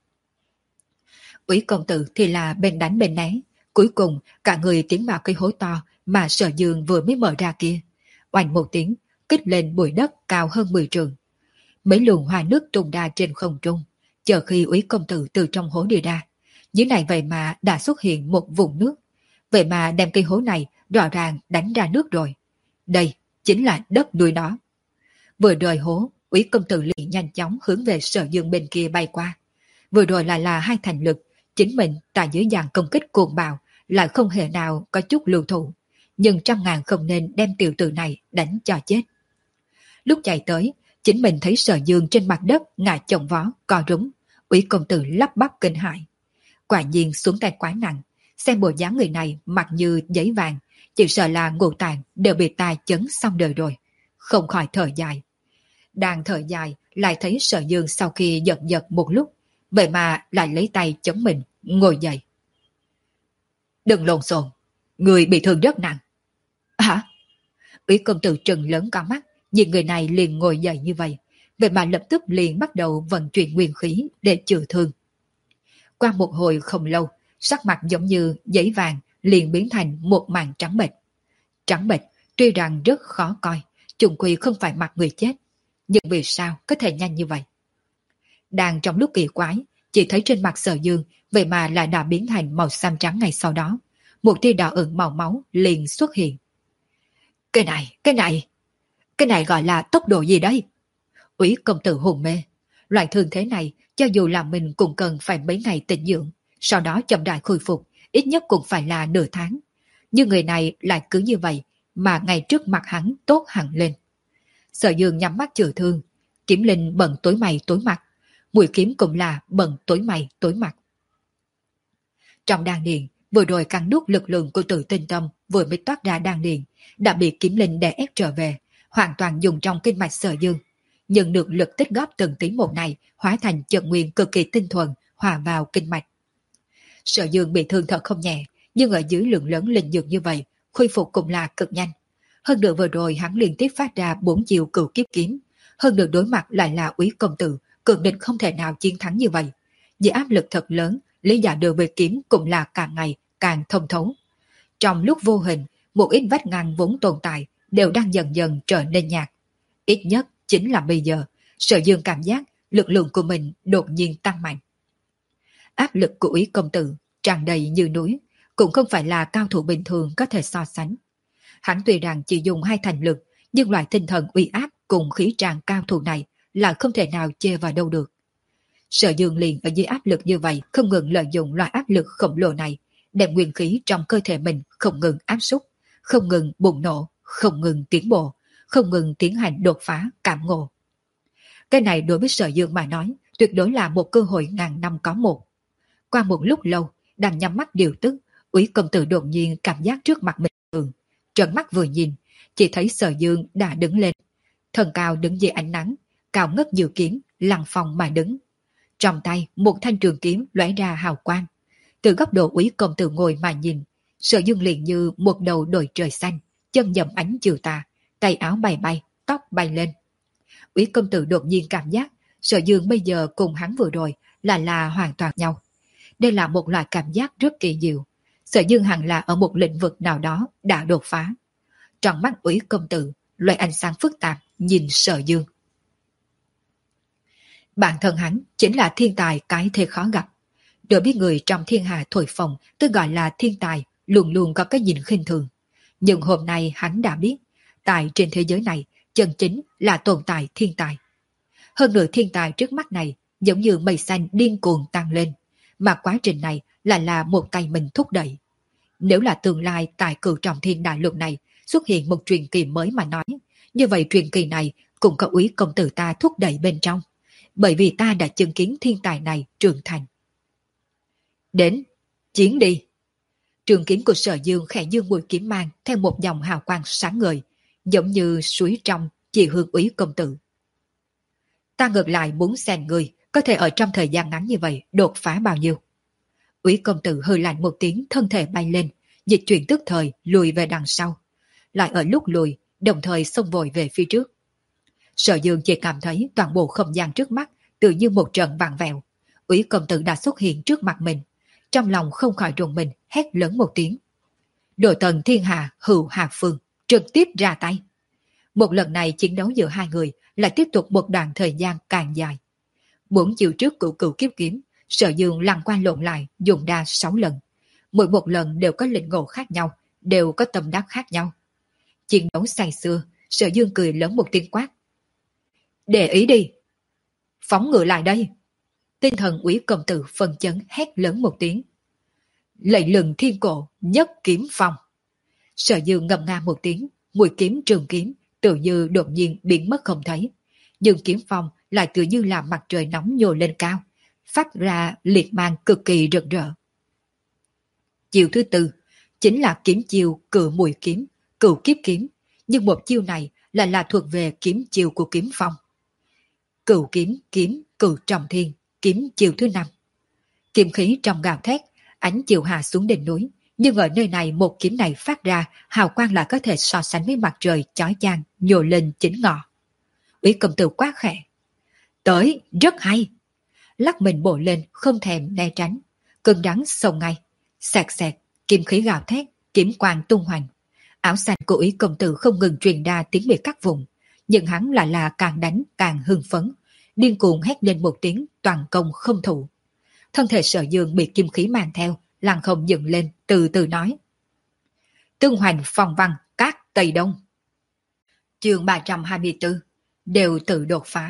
Úy công tử thì là bên đánh bên né, cuối cùng cả người tiến vào cái hố to mà Sở Dương vừa mới mở ra kia. Oanh một tiếng, kích lên bụi đất cao hơn mười trường. Mấy luồng hoa nước tung ra trên không trung, chờ khi Úy công tử từ trong hố đi ra. Dưới này vậy mà đã xuất hiện một vùng nước, vậy mà đem cây hố này rõ ràng đánh ra nước rồi. Đây chính là đất nuôi nó. Vừa rời hố, Úy công tử liền nhanh chóng hướng về Sở Dương bên kia bay qua. Vừa rồi lại là hai thành lực, chính mình tại dưới dàn công kích cuồng bạo lại không hề nào có chút lưu thủ, nhưng trăm ngàn không nên đem tiểu tử này đánh cho chết. Lúc chạy tới, chính mình thấy Sở Dương trên mặt đất ngã chồng vó, co rúm. Úy công tử lắp bắp kinh hãi. Quả nhiên xuống tay quá nặng, xem bộ dáng người này mặt như giấy vàng, chỉ sợ là ngũ tạng đều bị ta chấn xong đời rồi. Không khỏi thở dài. Đang thở dài, lại thấy Sở Dương sau khi giật giật một lúc, vậy mà lại lấy tay chống mình, ngồi dậy. Đừng lộn xộn, người bị thương rất nặng. Hả? Úy công tử trừng lớn con mắt, Nhìn người này liền ngồi dậy như vậy, vậy mà lập tức liền bắt đầu vận chuyển nguyên khí để chữa thương. Qua một hồi không lâu, sắc mặt giống như giấy vàng liền biến thành một màn trắng bệch. Trắng bệch tuy rằng rất khó coi, chung quy không phải mặt người chết, nhưng vì sao có thể nhanh như vậy? Đang trong lúc kỳ quái, chỉ thấy trên mặt Sở Dương vậy mà lại đã biến thành màu xám trắng ngay sau đó, một tia đỏ ửng màu máu liền xuất hiện. Cái này, cái này, cái này gọi là tốc độ gì đấy? Úy công tử hồn mê, loại thương thế này cho dù là mình cũng cần phải mấy ngày tĩnh dưỡng, sau đó chậm rãi khôi phục, ít nhất cũng phải là nửa tháng. Nhưng người này lại cứ như vậy mà ngay trước mặt hắn tốt hẳn lên. Sở Dương nhắm mắt chữa thương, Kiếm Linh bận tối mày tối mặt, Mũi Kiếm cũng là bận tối mày tối mặt. Trong đan điền, vừa rồi cắn nuốt lực lượng của Tử Tinh Tâm vừa mới toát ra đan điền, đã bị Kiếm Linh đè ép trở về, hoàn toàn dùng trong kinh mạch Sở Dương. Nhưng được lực tích góp từng tí một này hóa thành chân nguyên cực kỳ tinh thuần hòa vào kinh mạch. Sở Dương bị thương thật không nhẹ, nhưng ở dưới lượng lớn linh dược như vậy, khôi phục cũng là cực nhanh. Hơn nữa vừa rồi hắn liên tiếp phát ra bốn chiều cửu kiếp kiếm, hơn nữa đối mặt lại là Úy công tử, cường địch không thể nào chiến thắng như vậy. Vì áp lực thật lớn, lý giải được về kiếm cũng là càng ngày càng thông thấu. Trong lúc vô hình, một ít vách ngăn vốn tồn tại đều đang dần dần trở nên nhạt. Ít nhất chính là bây giờ, Sở Dương cảm giác lực lượng của mình đột nhiên tăng mạnh. Áp lực của Úy công tử tràn đầy như núi, cũng không phải là cao thủ bình thường có thể so sánh. Hắn tuy rằng chỉ dùng hai thành lực, nhưng loại tinh thần uy áp cùng khí tràn cao thủ này là không thể nào chê vào đâu được. Sở Dương liền ở dưới áp lực như vậy không ngừng lợi dụng loại áp lực khổng lồ này, đem nguyên khí trong cơ thể mình không ngừng áp xúc, không ngừng bùng nổ, không ngừng tiến bộ, không ngừng tiến hành đột phá cảm ngộ. Cái này đối với Sở Dương mà nói, tuyệt đối là một cơ hội ngàn năm có một. Qua một lúc lâu, đang nhắm mắt điều tức, Úy công tử đột nhiên cảm giác trước mặt mình thường, trợn mắt vừa nhìn, chỉ thấy Sở Dương đã đứng lên, thần cao đứng dưới ánh nắng, cao ngất dự kiếm, lăng phong mà đứng. Trong tay một thanh trường kiếm lóe ra hào quang. Từ góc độ Úy công tử ngồi mà nhìn, Sở Dương liền như một đầu đồi trời xanh, chân dậm ánh chiều tà, tay áo bay bay, tóc bay lên. Úy công tử đột nhiên cảm giác Sở Dương bây giờ cùng hắn vừa rồi là là hoàn toàn nhau. Đây là một loại cảm giác rất kỳ diệu. Sở Dương hẳn là ở một lĩnh vực nào đó đã đột phá. Trong mắt Úy công tử, loại ánh sáng phức tạp nhìn Sở Dương. Bản thân hắn chính là thiên tài cái thế khó gặp. Đối biết người trong thiên hà thổi phồng tôi gọi là thiên tài, luôn luôn có cái nhìn khinh thường. Nhưng hôm nay hắn đã biết, tại trên thế giới này, chân chính là tồn tại thiên tài. Hơn nữa thiên tài trước mắt này giống như mây xanh điên cuồng tăng lên, mà quá trình này là là một tay mình thúc đẩy. Nếu là tương lai tại cửu trọng thiên đại lục này xuất hiện một truyền kỳ mới mà nói, như vậy truyền kỳ này cũng có Úy công tử ta thúc đẩy bên trong, bởi vì ta đã chứng kiến thiên tài này trưởng thành. Đến, chiến đi! Trường kiếm của Sở Dương khẽ dương mũi kiếm mang theo một dòng hào quang sáng ngời, giống như suối trong chỉ hướng Úy công tử. Ta ngược lại muốn xem người có thể ở trong thời gian ngắn như vậy đột phá bao nhiêu. Úy công tử hơi lạnh một tiếng, thân thể bay lên, dịch chuyển tức thời lùi về đằng sau, lại ở lúc lùi đồng thời xông vội về phía trước. Sở Dương chỉ cảm thấy toàn bộ không gian trước mắt tự như một trận vặn vẹo. Úy công tử đã xuất hiện trước mặt mình, trong lòng không khỏi rùng mình, hét lớn một tiếng. Đồ tần thiên hà hữu hà phương, trực tiếp ra tay. Một lần này chiến đấu giữa hai người lại tiếp tục một đoạn thời gian càng dài. Bốn chiều trước cửu cửu kiếp kiếm, Sở Dương lăn qua lộn lại dùng đa sáu lần. Mỗi một lần đều có lĩnh ngộ khác nhau, đều có tâm đắc khác nhau. Chiến đấu say xưa, Sở Dương cười lớn một tiếng quát. Để ý đi! Phóng ngựa lại đây! Tinh thần Úy công tử phân chấn hét lớn một tiếng. Lệnh lừng thiên cổ, nhất kiếm phong! Sở Dương ngâm nga một tiếng, mũi kiếm trường kiếm tự như đột nhiên biến mất không thấy. Nhưng kiếm phong lại tự như là mặt trời nóng nhô lên cao, phát ra liệt mang cực kỳ rực rỡ. Chiêu thứ tư chính là kiếm chiêu cự mùi kiếm, cửu kiếp kiếm, nhưng một chiêu này là là thuộc về kiếm chiêu của kiếm phong. Cửu kiếm kiếm cửu trọng thiên, kiếm chiêu thứ năm. Kiếm khí trong gào thét, ánh chiều hạ xuống đỉnh núi, Nhưng ở nơi này một kiếm này phát ra, hào quang lại có thể so sánh với mặt trời chói chang nhô lên chính ngọ. Úy công tử quá khẽ. Tới, rất hay. Lắc mình bổ lên, không thèm né tránh. Cứng rắn xông ngay. Xẹt xẹt, kiếm khí gào thét, kiếm quang tung hoành. Áo xanh của Úy công tử không ngừng truyền ra tiếng bị cắt vùng. Nhưng hắn lại là càng đánh càng hưng phấn. Điên cuồng hét lên một tiếng toàn công không thủ. Thân thể Sở Dương bị kim khí mang theo, lăng không dựng lên, từ từ nói. Tương hoành phong văn, các Tây Đông. Chương ba trăm hai mươi tư, đều tự đột phá.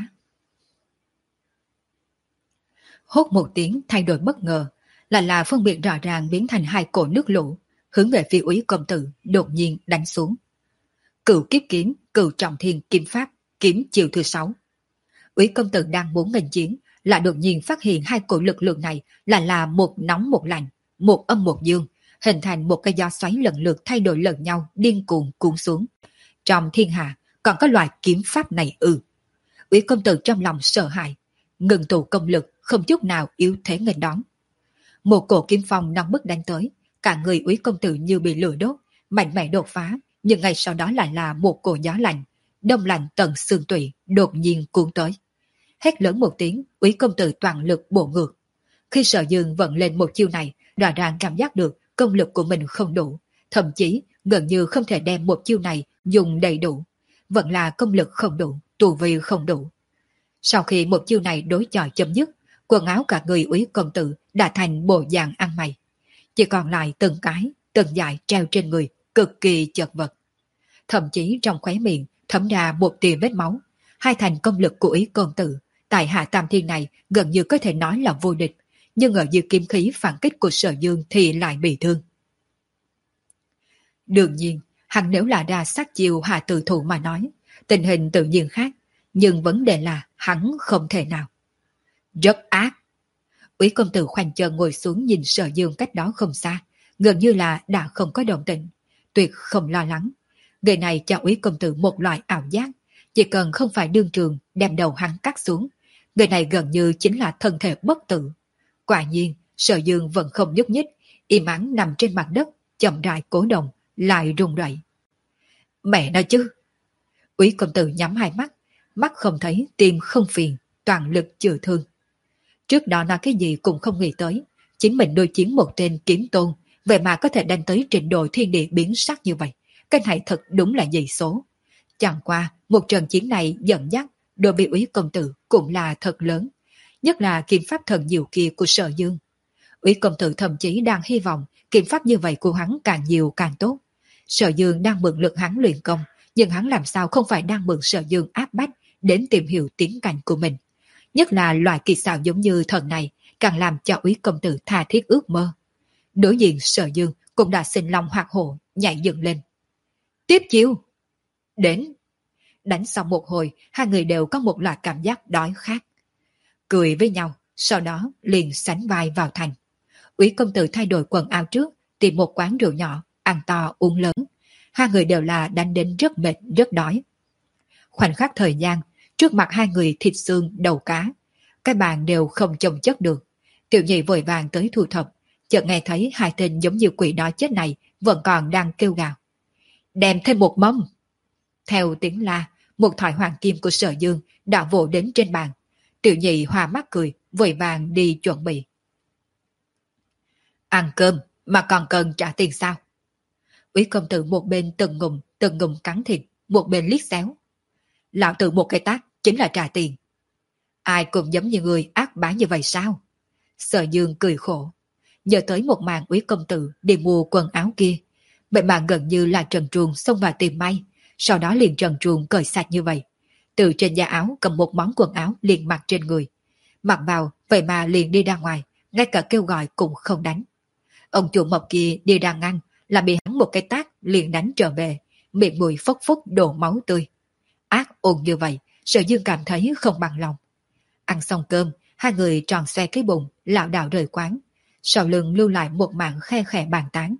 Hốt một tiếng thay đổi bất ngờ, là là phân biệt rõ ràng biến thành hai cổ nước lũ, hướng về phía Úy công tử đột nhiên đánh xuống. Cửu kiếp kiếm, cửu trọng thiên kiếm pháp, kiếm chiều thứ sáu. Úy công tử đang muốn nghênh chiến, lại đột nhiên phát hiện hai cổ lực lượng này là là một nóng một lạnh, một âm một dương, hình thành một cái gió xoáy lần lượt thay đổi lần nhau điên cuồng cuốn xuống. Trong thiên hạ còn có loại kiếm pháp này ư? Úy công tử trong lòng sợ hãi, ngừng tụ công lực, không chút nào yếu thế nghênh đón. Một cổ kiếm phong nóng bức đánh tới, cả người Úy công tử như bị lửa đốt, mạnh mẽ đột phá, nhưng ngay sau đó lại là một cổ gió lạnh, đông lạnh tận xương tủy, đột nhiên cuốn tới. Hét lớn một tiếng, Úy công tử toàn lực bổ ngược. Khi Sở Dương vận lên một chiêu này, rõ ràng cảm giác được công lực của mình không đủ, thậm chí gần như không thể đem một chiêu này dùng đầy đủ. Vẫn là công lực không đủ, tu vi không đủ. Sau khi một chiêu này đối chọi chấm dứt, quần áo cả người Úy công tử đã thành bộ dạng ăn mày. Chỉ còn lại từng cái, từng dải treo trên người, cực kỳ chật vật. Thậm chí trong khóe miệng thấm ra một tia vết máu. Hai thành công lực của Úy công tử tại hạ tam thiên này gần như có thể nói là vô địch, nhưng ở dưới kiếm khí phản kích của Sở Dương thì lại bị thương. Đương nhiên, hắn nếu là ra sát chiêu hạ tử thủ mà nói, tình hình tự nhiên khác, nhưng vấn đề là hắn không thể nào. Rất ác. Úy công tử khoanh chân ngồi xuống nhìn Sở Dương cách đó không xa, gần như là đã không có động tĩnh, tuyệt không lo lắng. Người này cho Úy công tử một loại ảo giác, chỉ cần không phải đương trường đem đầu hắn cắt xuống, người này gần như chính là thân thể bất tử. Quả nhiên, Sở Dương vẫn không nhúc nhích, im ắng nằm trên mặt đất, chậm rãi cố động, lại rung rẩy. Mẹ nói chứ! Úy công tử nhắm hai mắt, mắt không thấy, tim không phiền, toàn lực chữa thương. Trước đó nói cái gì cũng không nghĩ tới, chính mình đối chiến một tên kiếm tôn, vậy mà có thể đánh tới trình độ thiên địa biến sắc như vậy. Cái này thật đúng là dị số. Chẳng qua, một trận chiến này dẫn dắt, đối với Úy công tử cũng là thật lớn. Nhất là kiếm pháp thần diệu kia của Sở Dương. Úy công tử thậm chí đang hy vọng kiếm pháp như vậy của hắn càng nhiều càng tốt. Sở Dương đang mượn lực hắn luyện công, nhưng hắn làm sao không phải đang mượn Sở Dương áp bách đến tìm hiểu tiến cảnh của mình. Nhất là loại kỳ xảo giống như thần này, càng làm cho Úy công tử tha thiết ước mơ. Đối diện Sở Dương cũng đã sinh lòng hoạt hổ, nhảy dựng lên. Tiếp chiêu! Đến! Đánh xong một hồi, hai người đều có một loại cảm giác đói khát. Cười với nhau, sau đó liền sánh vai vào thành. Úy công tử thay đổi quần áo trước, tìm một quán rượu nhỏ, ăn to uống lớn. Hai người đều là đánh đến rất mệt, rất đói. Khoảnh khắc thời gian, trước mặt hai người thịt xương, đầu cá. Cái bàn đều không chồng chất được. Tiểu nhị vội vàng tới thu thập, chợt nghe thấy hai tên giống như quỷ đói chết này vẫn còn đang kêu gào. Đem thêm một mâm! Theo tiếng la, một thỏi hoàng kim của Sở Dương đã vỗ đến trên bàn. Tiểu nhị hòa mắt cười, vội vàng đi chuẩn bị. Ăn cơm mà còn cần trả tiền sao? Úy công tử một bên từng ngụm từng ngụm cắn thịt, một bên liếc xéo. Lão tử một cái tát chính là trả tiền. Ai cũng giống như người ác bá như vậy sao? Sở Dương cười khổ, nhớ tới một màn Úy công tử đi mua quần áo kia. Vậy mà gần như là trần truồng xông vào tìm may, sau đó liền trần truồng cởi sạch như vậy. Từ trên da áo cầm một món quần áo liền mặc trên người. Mặc vào, vậy mà liền đi ra ngoài, ngay cả kêu gọi cũng không đánh. Ông chủ mập kia đi ra ngăn, là bị hắn một cái tát liền đánh trở về, miệng mũi phốc phốc đổ máu tươi. Ác ôn như vậy, Sở Dương cảm thấy không bằng lòng. Ăn xong cơm, hai người tròn xoe cái bụng, lảo đảo rời quán. Sau lưng lưu lại một mảng khe khẽ bàn tán.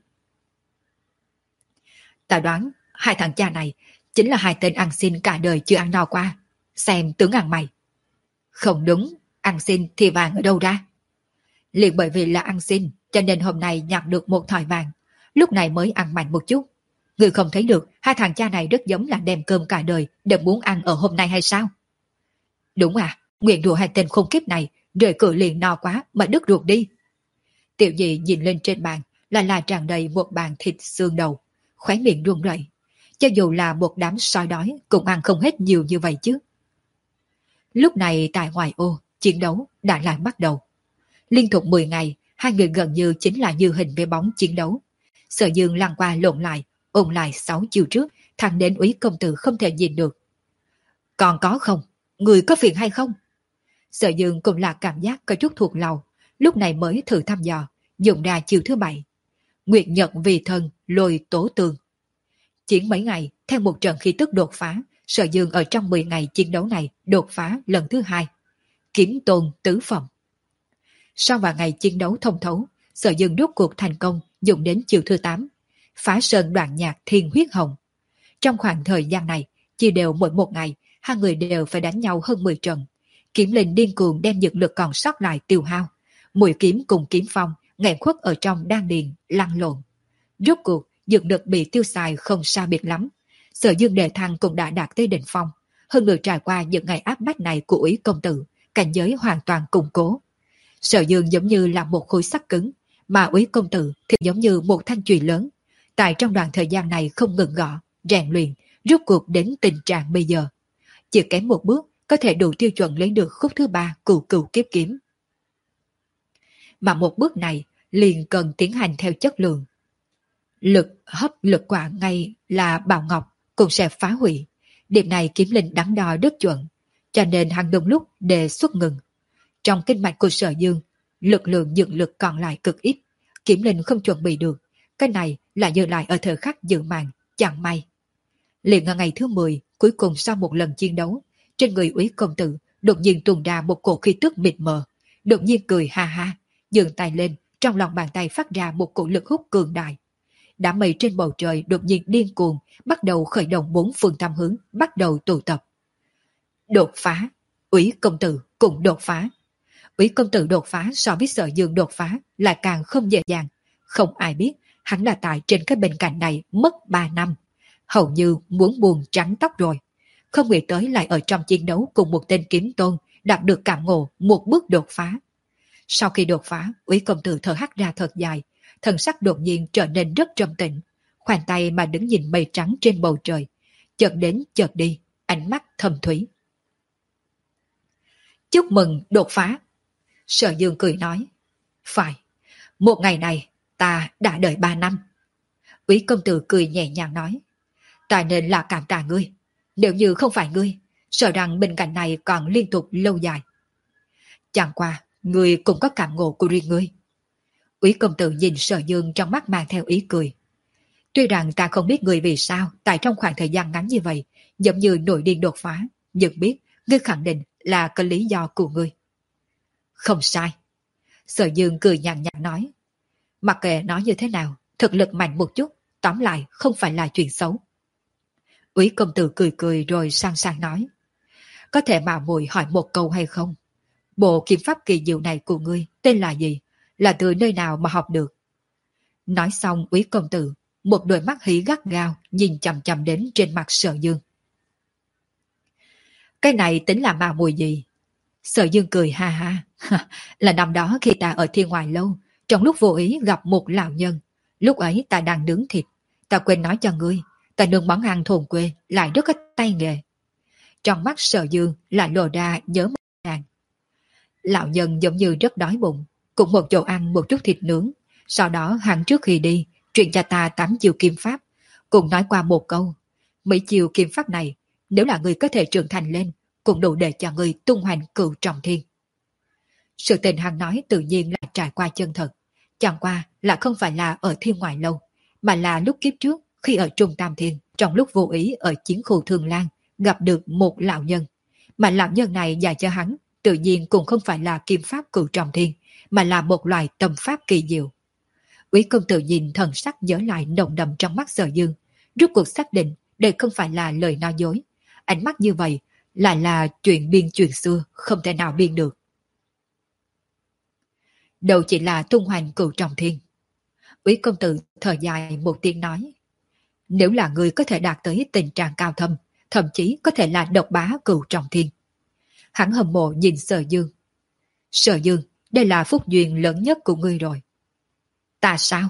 Ta đoán, hai thằng cha này chính là hai tên ăn xin cả đời chưa ăn no qua. Xem tướng ăn mày. Không đúng, ăn xin thì vàng ở đâu ra? Liền bởi vì là ăn xin, cho nên hôm nay nhặt được một thỏi vàng. lúc này mới ăn mạnh một chút. Người không thấy được hai thằng cha này rất giống là đem cơm cả đời đều muốn ăn ở hôm nay hay sao? Đúng à, nguyện rủa hai tên khốn kiếp này, rời cửa liền no quá mà đứt ruột đi. Tiểu Dị nhìn lên trên bàn là là tràn đầy một bàn thịt xương đầu, khóe miệng run rẩy. Cho dù là một đám sói đói cũng ăn không hết nhiều như vậy chứ. Lúc này tại ngoài ô, chiến đấu đã lại bắt đầu. Liên tục mười ngày, hai người gần như chính là như hình với bóng chiến đấu. Sở Dương lăn qua lộn lại, ôn lại sáu chiều trước, thằng đến úy công tử không thể nhìn được. Còn có không? Người có phiền hay không? Sở Dương cũng là cảm giác có chút thuộc lòng, lúc này mới thử thăm dò, dùng ra chiều thứ bảy. Nguyệt Nhật vì thân, lôi tố tường. Chiến mấy ngày, theo một trận khí tức đột phá, Sở Dương ở trong mười ngày chiến đấu này đột phá lần thứ hai. Kiếm tôn tứ phẩm. Sau vài ngày chiến đấu thông thấu, Sở Dương rút cuộc thành công dùng đến chiều thứ tám. Phá sơn đoạn nhạc thiên huyết hồng. Trong khoảng thời gian này, chia đều mỗi một ngày, hai người đều phải đánh nhau hơn mười trận. Kiếm linh điên cuồng đem dược lực còn sót lại tiêu hao. Mũi kiếm cùng kiếm phong, nghẹn khuất ở trong đan điền, lăn lộn. Rốt cuộc, dược lực bị tiêu xài không sao biệt lắm. Sở Dương đề thăng cũng đã đạt tới đỉnh phong. Hơn nữa trải qua những ngày áp bách này của úy công tử, cảnh giới hoàn toàn củng cố. Sở Dương giống như là một khối sắt cứng, mà úy công tử thì giống như một thanh chùy lớn. Tại trong đoạn thời gian này không ngừng gõ, rèn luyện, rốt cuộc đến tình trạng bây giờ. Chỉ kém một bước có thể đủ tiêu chuẩn lấy được khúc thứ ba cửu cửu kiếp kiếm. Mà một bước này liền cần tiến hành theo chất lượng. Lực hấp lực quả ngay là Bảo Ngọc cũng sẽ phá hủy. Điểm này kiếm linh đắn đo rất chuẩn, cho nên hắn đúng lúc đề xuất ngừng. Trong kinh mạch của Sở Dương, lực lượng dưỡng lực còn lại cực ít, kiếm linh không chuẩn bị được. Cái này là dừng lại ở thời khắc dự màn, chẳng may. Liền ở ngày thứ mười, cuối cùng sau một lần chiến đấu, trên người úy công tử đột nhiên tuôn ra một cổ khí tức mịt mờ, đột nhiên cười ha ha, giương tay lên, trong lòng bàn tay phát ra một cổ lực hút cường đại. Đám mây trên bầu trời đột nhiên điên cuồng, bắt đầu khởi động bốn phương tam hướng, bắt đầu tụ tập. Đột phá, úy công tử cũng đột phá. Úy công tử đột phá so với Sở Dương đột phá lại càng không dễ dàng. Không ai biết hắn là tại trên cái bên cạnh này mất ba năm. Hầu như muốn buồn trắng tóc rồi. Không nghĩ tới lại ở trong chiến đấu cùng một tên kiếm tôn đạt được cảm ngộ một bước đột phá. Sau khi đột phá, úy công tử thở hắt ra thật dài, thần sắc đột nhiên trở nên rất trầm tĩnh, khoanh tay mà đứng nhìn mây trắng trên bầu trời, chợt đến chợt đi, ánh mắt thâm thúy. Chúc mừng đột phá. Sở Dương cười nói. Phải, một ngày này ta đã đợi ba năm. Úy công tử cười nhẹ nhàng nói. Ta nên là cảm tạ ngươi. Nếu như không phải ngươi, sợ rằng bên cạnh này còn liên tục lâu dài. Chẳng qua, ngươi cũng có cảm ngộ của riêng ngươi. Úy công tử nhìn Sở Dương trong mắt mang theo ý cười. Tuy rằng ta không biết ngươi vì sao tại trong khoảng thời gian ngắn như vậy, giống như nổi điên đột phá, nhưng biết ngươi khẳng định là có lý do của ngươi. Không sai. Sở Dương cười nhàn nhạt nói. Mặc kệ nói như thế nào, thực lực mạnh một chút, tóm lại không phải là chuyện xấu. Úy công tử cười cười rồi sang sang nói. Có thể mạo muội hỏi một câu hay không? Bộ kiếm pháp kỳ diệu này của ngươi tên là gì? Là từ nơi nào mà học được? Nói xong úy công tử, một đôi mắt hí gắt gao nhìn chằm chằm đến trên mặt Sở Dương. Cái này tính là mạo muội gì? Sở Dương cười ha ha. Là năm đó khi ta ở Thiên Ngoại Lâu, trong lúc vô ý gặp một lão nhân. Lúc ấy ta đang nướng thịt. Ta quên nói cho ngươi, ta nướng món ăn thôn quê lại rất có tay nghề. Trong mắt Sở Dương lại lộ ra nhớ một nàng. Lão nhân giống như rất đói bụng, cũng một chỗ ăn một chút thịt nướng. Sau đó hắn trước khi đi, truyền cho ta tám chiều kim pháp, cùng nói qua một câu. Mấy chiều kim pháp này, nếu là người có thể trưởng thành lên, cũng đủ để cho người tung hoành cửu trọng thiên. Sự tình hắn nói tự nhiên là trải qua chân thật, chẳng qua là không phải là ở Thiên Ngoại Lâu, mà là lúc kiếp trước khi ở Trung Tam Thiên, trong lúc vô ý ở chiến khu Thương Lan gặp được một lão nhân, mà lão nhân này dạy cho hắn tự nhiên cũng không phải là kim pháp cửu trọng thiên, mà là một loại tâm pháp kỳ diệu. Úy công tử nhìn thần sắc nhớ lại nồng đậm trong mắt Sở Dương, rút cuộc xác định đây không phải là lời nói dối, ánh mắt như vậy lại là chuyện biên chuyện xưa, không thể nào biên được. Đâu chỉ là tung hoành cửu trọng thiên. Úy công tử thở dài một tiếng nói, nếu là người có thể đạt tới tình trạng cao thâm, thậm chí có thể là độc bá cửu trọng thiên. Hắn hâm mộ nhìn Sở Dương. Sở Dương, đây là phúc duyên lớn nhất của ngươi rồi. Ta sao?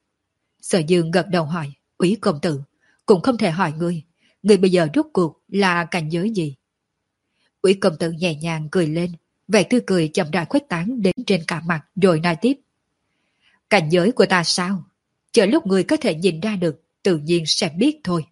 Sở Dương gật đầu hỏi, Úy công tử, cũng không thể hỏi ngươi, ngươi bây giờ rốt cuộc là cảnh giới gì? Úy công tử nhẹ nhàng cười lên, vẻ tươi cười chậm rãi khuếch tán đến trên cả mặt rồi nói tiếp. Cảnh giới của ta sao? Chờ lúc ngươi có thể nhìn ra được, tự nhiên sẽ biết thôi.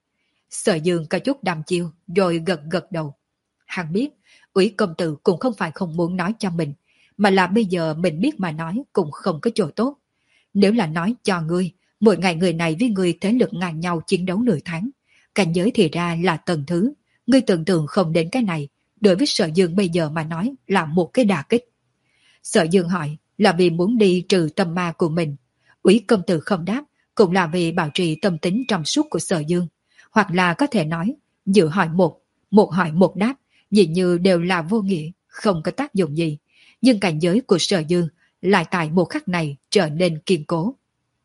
Sở Dương có chút đăm chiêu rồi gật gật đầu. Hắn biết, Úy công tử cũng không phải không muốn nói cho mình, mà là bây giờ mình biết mà nói cũng không có chỗ tốt. Nếu là nói cho ngươi, mỗi ngày người này với ngươi thế lực ngang nhau chiến đấu nửa tháng, cảnh giới thì ra là tầng thứ, ngươi tưởng tượng không đến cái này, đối với Sở Dương bây giờ mà nói là một cái đả kích. Sở Dương hỏi là vì muốn đi trừ tâm ma của mình. Úy công tử không đáp, cũng là vì bảo trì tâm tính trong suốt của Sở Dương, hoặc là có thể nói, giữa hỏi một, một hỏi một đáp, dường như đều là vô nghĩa, không có tác dụng gì, nhưng cảnh giới của Sở Dương lại tại một khắc này trở nên kiên cố.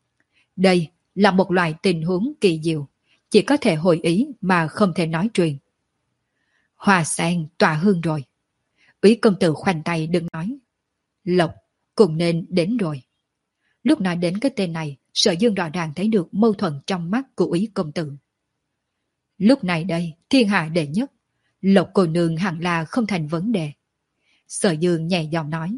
Đây là một loại tình huống kỳ diệu, chỉ có thể hội ý mà không thể nói truyền. Hoa sen tỏa hương rồi. Úy công tử khoanh tay đừng nói. Lộc cũng nên đến rồi. Lúc nói đến cái tên này, Sở Dương rõ ràng thấy được mâu thuẫn trong mắt của Úy công tử. Lúc này đây, thiên hạ đệ nhất, Lộc cô nương hẳn là không thành vấn đề. Sở Dương nhẹ giọng nói.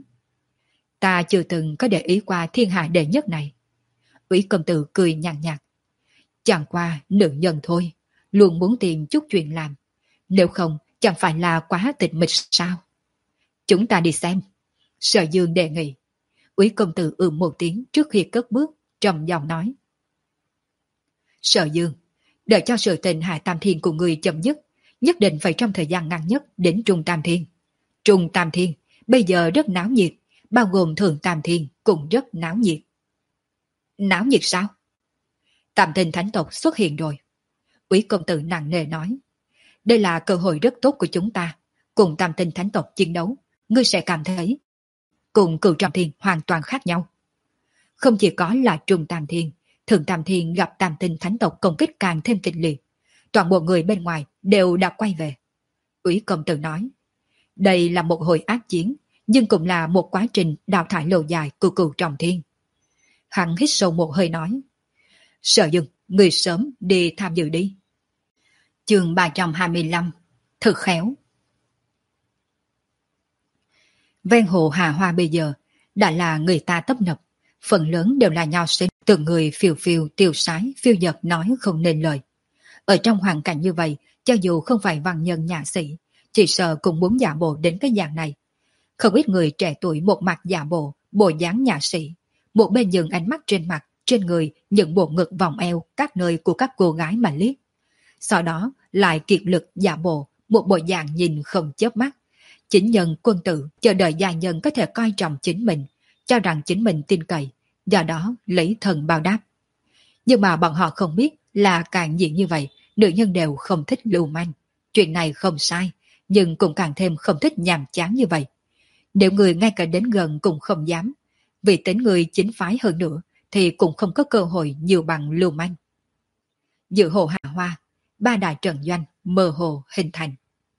Ta chưa từng có để ý qua thiên hạ đệ nhất này. Úy công tử cười nhàn nhạt. Chẳng qua nữ nhân thôi, luôn muốn tìm chút chuyện làm. Nếu không, chẳng phải là quá tịch mịch sao? Chúng ta đi xem. Sở Dương đề nghị. Úy công tử ừm một tiếng trước khi cất bước, trầm giọng nói. Sở Dương, đợi cho sự tình Hạ Tam Thiên của người chậm dứt, nhất định phải trong thời gian ngắn nhất đến Trung Tam Thiên. Trung Tam Thiên bây giờ rất náo nhiệt, bao gồm Thượng Tam Thiên cũng rất náo nhiệt. Náo nhiệt sao? Tam Tinh Thánh tộc xuất hiện rồi. Úy công tử nặng nề nói. Đây là cơ hội rất tốt của chúng ta. Cùng Tam Tinh Thánh tộc chiến đấu, ngươi sẽ cảm thấy cùng Cửu Trọng Thiên hoàn toàn khác nhau. Không chỉ có là Trung Tam Thiên, Thượng Tam Thiên gặp Tam Tinh Thánh tộc công kích càng thêm kịch liệt. Toàn bộ người bên ngoài đều đã quay về. Úy công tử nói. Đây là một hồi ác chiến, nhưng cũng là một quá trình đào thải lâu dài của Cửu Trọng Thiên. Hắn hít sâu một hơi nói. Sở Dương, người sớm đi tham dự đi. Chương ba trăm hai mươi lăm. Thực khéo. Ven hồ Hà Hoa bây giờ đã là người ta tấp nập, phần lớn đều là nho sinh, từng người phiêu phiêu tiêu sái, phiêu dật nói không nên lời. Ở trong hoàn cảnh như vậy, cho dù không phải văn nhân nhạc sĩ, chỉ sợ cũng muốn giả bộ đến cái dạng này. Không ít người trẻ tuổi một mặt giả bộ, bộ dáng nhạc sĩ, một bên dừng ánh mắt trên mặt, trên người, những bộ ngực vòng eo, các nơi của các cô gái mà liếc. Sau đó lại kiệt lực giả bộ, một bộ dạng nhìn không chớp mắt. Chính nhân quân tử chờ đợi gia nhân có thể coi trọng chính mình, cho rằng chính mình tin cậy, do đó lấy thần bao đáp. Nhưng mà bọn họ không biết là càng diện như vậy, nữ nhân đều không thích lưu manh. Chuyện này không sai, nhưng cũng càng thêm không thích nhàm chán như vậy. Nếu người ngay cả đến gần cũng không dám, vì tính người chính phái hơn nữa, thì cũng không có cơ hội nhiều bằng lưu manh. Giữa hồ Hà Hoa, ba đại trận doanh mơ hồ hình thành.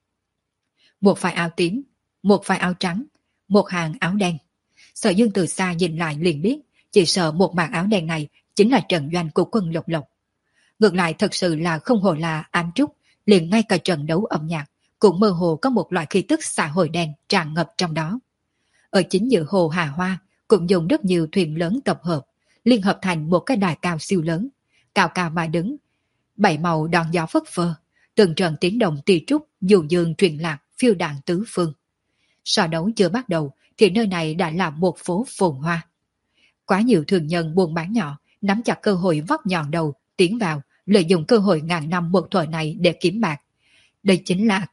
Một phái áo tím, một phái áo trắng, một hàng áo đen. Sở Dương từ xa nhìn lại liền biết, chỉ sợ một màn áo đen này chính là trận doanh của quân Lộc Lộc. Ngược lại thật sự là không hồ là ám trúc, liền ngay cả trận đấu âm nhạc cũng mơ hồ có một loại khí tức xã hội đen tràn ngập trong đó. Ở chính giữa hồ Hà Hoa cũng dùng rất nhiều thuyền lớn tập hợp, liên hợp thành một cái đài cao siêu lớn, cao cao mà đứng, bảy màu đòn gió phất phơ, từng trận tiếng động tỳ trúc dù dương truyền lạc phiêu đạn tứ phương. So đấu chưa bắt đầu thì nơi này đã là một phố phồn hoa. Quá nhiều thương nhân buôn bán nhỏ nắm chặt cơ hội vóc nhọn đầu tiến vào, lợi dụng cơ hội ngàn năm một thuở này để kiếm bạc. Đây chính là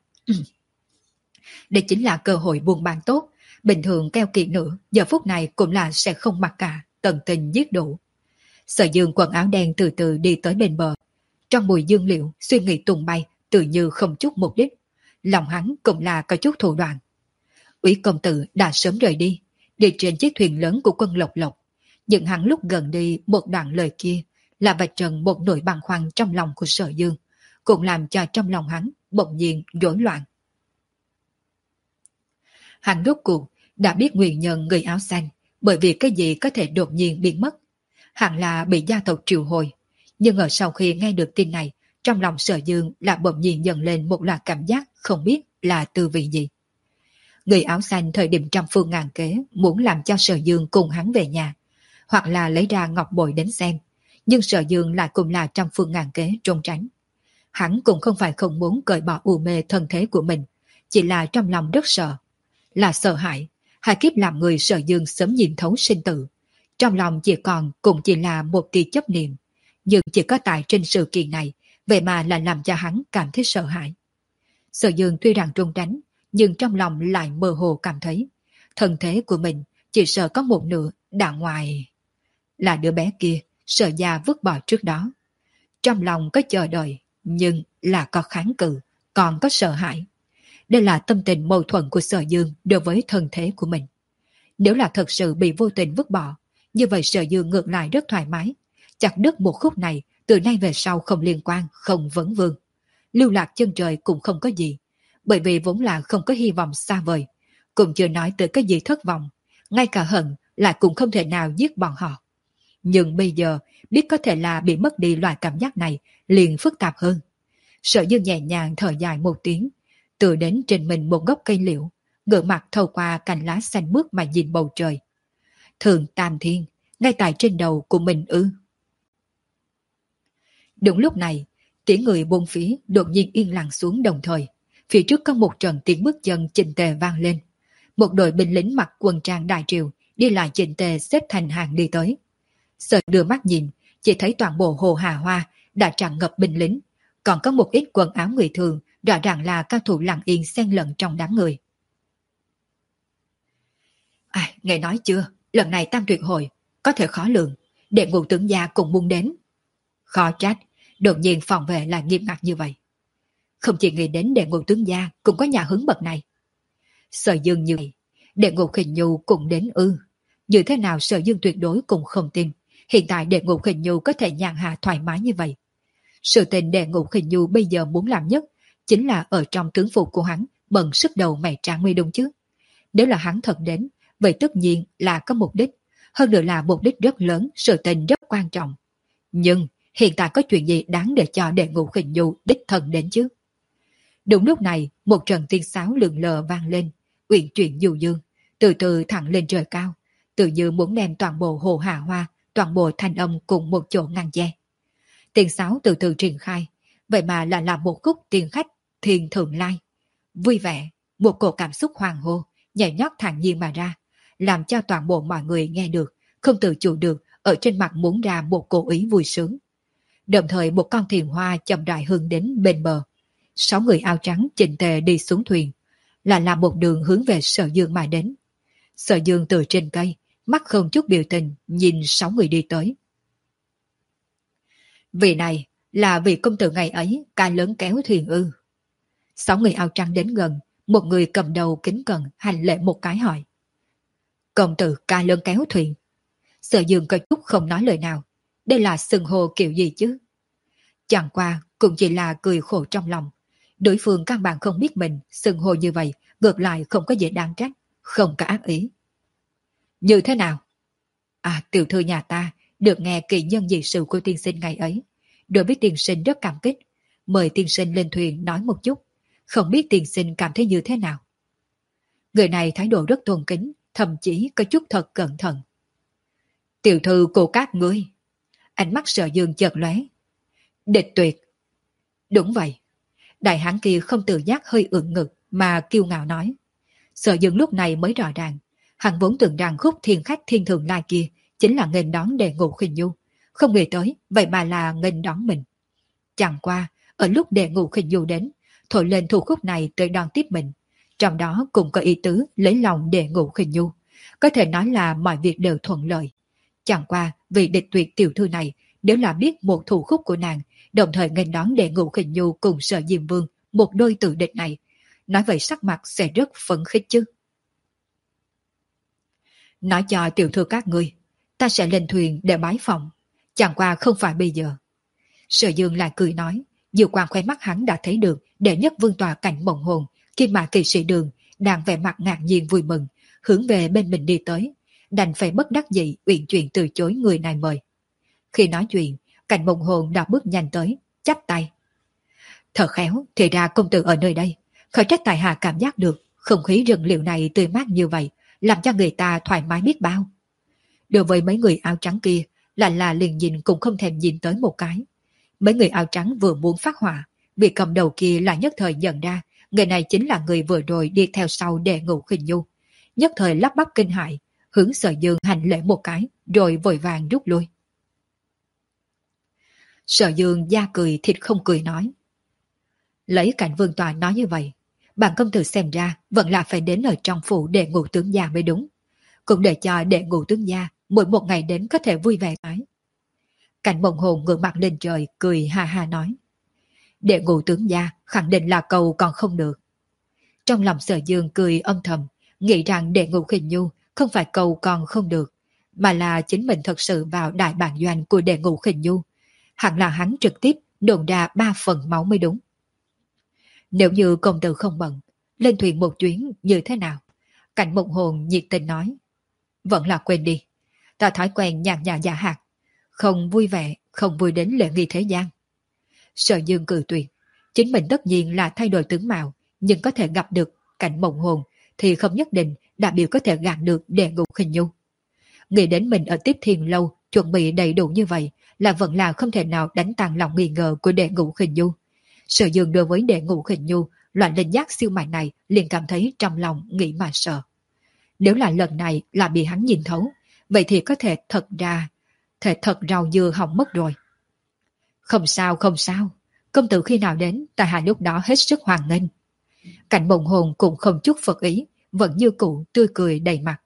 đây chính là cơ hội buôn bán tốt. Bình thường keo kiệt nữa, giờ phút này cũng là sẽ không mặc cả, tận tình giết đủ. Sở Dương quần áo đen từ từ đi tới bên bờ. Trong mùi dương liệu, suy nghĩ tung bay, tự như không chút mục đích. Lòng hắn cũng là có chút thủ đoạn. Úy công tử đã sớm rời đi, đi trên chiếc thuyền lớn của quân Lộc Lộc. Nhưng hắn lúc gần đi một đoạn lời kia là vạch trần một nỗi băn khoăn trong lòng của Sở Dương, cũng làm cho trong lòng hắn bỗng nhiên rối loạn. Hắn rốt cuộc đã biết nguyên nhân người áo xanh, bởi vì cái gì có thể đột nhiên biến mất. Hẳn là bị gia tộc triệu hồi. Nhưng ở sau khi nghe được tin này, trong lòng Sở Dương là bỗng nhiên dần lên một loạt cảm giác không biết là tư vị gì. Người áo xanh thời điểm trăm phương ngàn kế muốn làm cho Sở Dương cùng hắn về nhà, hoặc là lấy ra ngọc bội đến xem. Nhưng Sở Dương lại cũng là trăm phương ngàn kế trốn tránh. Hắn cũng không phải không muốn cởi bỏ u mê thân thế của mình, chỉ là trong lòng rất sợ. Là sợ hãi, hai kiếp làm người Sở Dương sớm nhìn thấu sinh tử. Trong lòng chỉ còn cũng chỉ là một tia chấp niệm. Nhưng chỉ có tại trên sự kiện này, vậy mà là làm cho hắn cảm thấy sợ hãi. Sở Dương tuy rằng trốn tránh, nhưng trong lòng lại mơ hồ cảm thấy thân thế của mình chỉ sợ có một nửa đã ngoài. Là đứa bé kia, Sở gia vứt bỏ trước đó. Trong lòng có chờ đợi, nhưng là có kháng cự, còn có sợ hãi. Đây là tâm tình mâu thuẫn của Sở Dương đối với thân thế của mình. Nếu là thật sự bị vô tình vứt bỏ, như vậy Sở Dương ngược lại rất thoải mái. Chặt đứt một khúc này, từ nay về sau không liên quan, không vấn vương. Lưu lạc chân trời cũng không có gì, bởi vì vốn là không có hy vọng xa vời. Cũng chưa nói tới cái gì thất vọng, ngay cả hận lại cũng không thể nào giết bọn họ. Nhưng bây giờ, biết có thể là bị mất đi loại cảm giác này, liền phức tạp hơn. Sở Dương nhẹ nhàng thở dài một tiếng, tựa đến trên mình một gốc cây liễu, ngửa mặt thâu qua cành lá xanh mướt mà nhìn bầu trời. Thường Tam Thiên, ngay tại trên đầu của mình ư. Đúng lúc này, tiếng người bốn phía đột nhiên yên lặng xuống đồng thời. Phía trước có một trận tiếng bước chân chỉnh tề vang lên. Một đội binh lính mặc quần trang đại triều đi lại chỉnh tề xếp thành hàng đi tới. Sợ đưa mắt nhìn, chỉ thấy toàn bộ hồ Hà Hoa đã tràn ngập binh lính, còn có một ít quần áo người thường, rõ ràng là cao thủ lặng yên xen lẫn trong đám người. À, nghe nói chưa, lần này tam tuyệt hội có thể khó lường, đệ ngũ tướng gia cũng muốn đến. Khó trách, đột nhiên phòng vệ là nghiêm ngặt như vậy. Không chỉ nghĩ đến đệ ngũ tướng gia cũng có nhà hứng bậc này. Sở Dương như vậy, đệ ngũ Khinh Nhu cũng đến ư. Như thế nào Sở Dương tuyệt đối cũng không tin, hiện tại đệ ngũ Khinh Nhu có thể nhàn hạ thoải mái như vậy. Sự tình đệ ngũ Khinh Nhu bây giờ muốn làm nhất chính là ở trong tướng phục của hắn bận sức đầu mày tráng mi đúng chứ. Nếu là hắn thật đến, vậy tất nhiên là có mục đích, hơn nữa là mục đích rất lớn, sự tình rất quan trọng. Nhưng hiện tại có chuyện gì đáng để cho đệ ngũ Khinh Nhu đích thân đến chứ? Đúng lúc này, một trận tiên sáo lượn lờ vang lên, uyển chuyển du dương, từ từ thẳng lên trời cao, tự như muốn đem toàn bộ hồ Hà Hoa, toàn bộ thanh âm cùng một chỗ ngăn che. Tiên sáo từ từ triển khai, vậy mà là làm một khúc tiên khách thiên thượng lai. Vui vẻ, một cổ cảm xúc hoàng hô, nhảy nhót thản nhiên mà ra, làm cho toàn bộ mọi người nghe được, không tự chủ được, ở trên mặt muốn ra một cổ ý vui sướng. Đồng thời một con thuyền hoa chậm rãi hướng đến bên bờ. Sáu người áo trắng chỉnh tề đi xuống thuyền, là làm một đường hướng về Sở Dương mà đến. Sở Dương từ trên cây, mắt không chút biểu tình, nhìn sáu người đi tới. Vị này là vị công tử ngày ấy ca lớn kéo thuyền ư? Sáu người áo trắng đến gần, một người cầm đầu kính cẩn hành lễ một cái hỏi. Công tử ca lớn kéo thuyền? Sở Dương có chút không nói lời nào. Đây là xưng hô kiểu gì chứ? Chẳng qua cũng chỉ là cười khổ trong lòng. Đối phương căn bản không biết mình xưng hô như vậy, ngược lại không có gì đáng trách, không có ác ý. Như thế nào? À, tiểu thư nhà ta được nghe kỳ nhân dị sự của tiên sinh ngày ấy, đối với tiên sinh rất cảm kích, mời tiên sinh lên thuyền nói một chút, không biết tiên sinh cảm thấy như thế nào. Người này thái độ rất tôn kính, thậm chí có chút thật cẩn thận. Tiểu thư của các ngươi. Ánh mắt Sở Dương chợt lóe. Địch tuyệt. Đúng vậy. Đại hán kia không tự giác hơi ưỡn ngực mà kiêu ngạo nói. Sở Dương lúc này mới rõ ràng, hắn vốn tưởng rằng khúc thiên khách thiên thường lai kia chính là nghênh đón đệ ngũ Khinh Nhu, không nghĩ tới vậy mà là nghênh đón mình. Chẳng qua, ở lúc đệ ngũ Khinh Nhu đến, thổi lên thủ khúc này tới đón tiếp mình, trong đó cũng có ý tứ lấy lòng đệ ngũ Khinh Nhu, có thể nói là mọi việc đều thuận lợi. Chẳng qua, vì địch tuyệt tiểu thư này, nếu là biết một thủ khúc của nàng, đồng thời nghênh đón đệ ngũ Khinh Nhu cùng Sở Diêm Vương, một đôi tử địch này, nói vậy sắc mặt sẽ rất phấn khích chứ. Nói cho tiểu thư các ngươi, ta sẽ lên thuyền để bái phòng. Chẳng qua không phải bây giờ. Sở Dương lại cười nói, dư quan khóe mắt hắn đã thấy được đệ nhất vương tòa cảnh mộng hồn, Kim Mã Kỵ Sĩ Đường đang vẻ mặt ngạc nhiên vui mừng, hướng về bên mình đi tới, đành phải bất đắc dĩ uyển chuyển từ chối người này mời. Khi nói chuyện, cảnh mộng hồn đã bước nhanh tới, chắp tay. Thật khéo, thì ra công tử ở nơi đây, khởi trách tại hạ cảm giác được không khí rừng liệu này tươi mát như vậy, làm cho người ta thoải mái biết bao. Đối với mấy người áo trắng kia, là là liền nhìn cũng không thèm nhìn tới một cái. Mấy người áo trắng vừa muốn phát hỏa, bị cầm đầu kia lại nhất thời nhận ra, người này chính là người vừa rồi đi theo sau để ngủ khinh nhu. Nhất thời lắp bắp kinh hãi, hướng Sở Dương hành lễ một cái, rồi vội vàng rút lui. Sở Dương da cười thịt không cười nói. Lấy cảnh vương tòa nói như vậy, bản công tử xem ra vẫn là phải đến ở trong phủ để ngủ tướng gia mới đúng. Cũng để cho đệ ngũ tướng gia mỗi một ngày đến có thể vui vẻ mãi. Cảnh mộng hồn ngửa mặt lên trời cười ha ha nói. Đệ ngũ tướng gia khẳng định là cầu còn không được. Trong lòng Sở Dương cười âm thầm, nghĩ rằng đệ ngũ khinh nhu không phải cầu còn không được, mà là chính mình thật sự vào đại bản doanh của đệ ngũ khinh nhu. Hẳn là hắn trực tiếp đồn ra ba phần máu mới đúng. Nếu như công tử không bận, lên thuyền một chuyến như thế nào? Cảnh mộng hồn nhiệt tình nói. Vẫn là quên đi, ta thói quen nhàn nhã giả hạt, không vui vẻ, không vui đến lễ nghi thế gian. Sở Dương cự tuyệt, chính mình tất nhiên là thay đổi tướng mạo, nhưng có thể gặp được cảnh mộng hồn thì không nhất định đại biểu có thể gạt được đệ ngũ khinh nhu. Nghĩ đến mình ở tiếp thiên lâu chuẩn bị đầy đủ như vậy, là vẫn là không thể nào đánh tan lòng nghi ngờ của đệ ngũ khinh nhu. Sở Dương đối với đệ ngũ khinh nhu loại linh giác siêu mạnh này liền cảm thấy trong lòng nghĩ mà sợ. Nếu là lần này là bị hắn nhìn thấu, vậy thì có thể thật ra, thể thật rau dưa hỏng mất rồi. Không sao, không sao. Công tử khi nào đến, tại hạ lúc đó hết sức hoàng nghênh. Cảnh mộng hồn cũng không chút phật ý, vẫn như cũ tươi cười đầy mặt.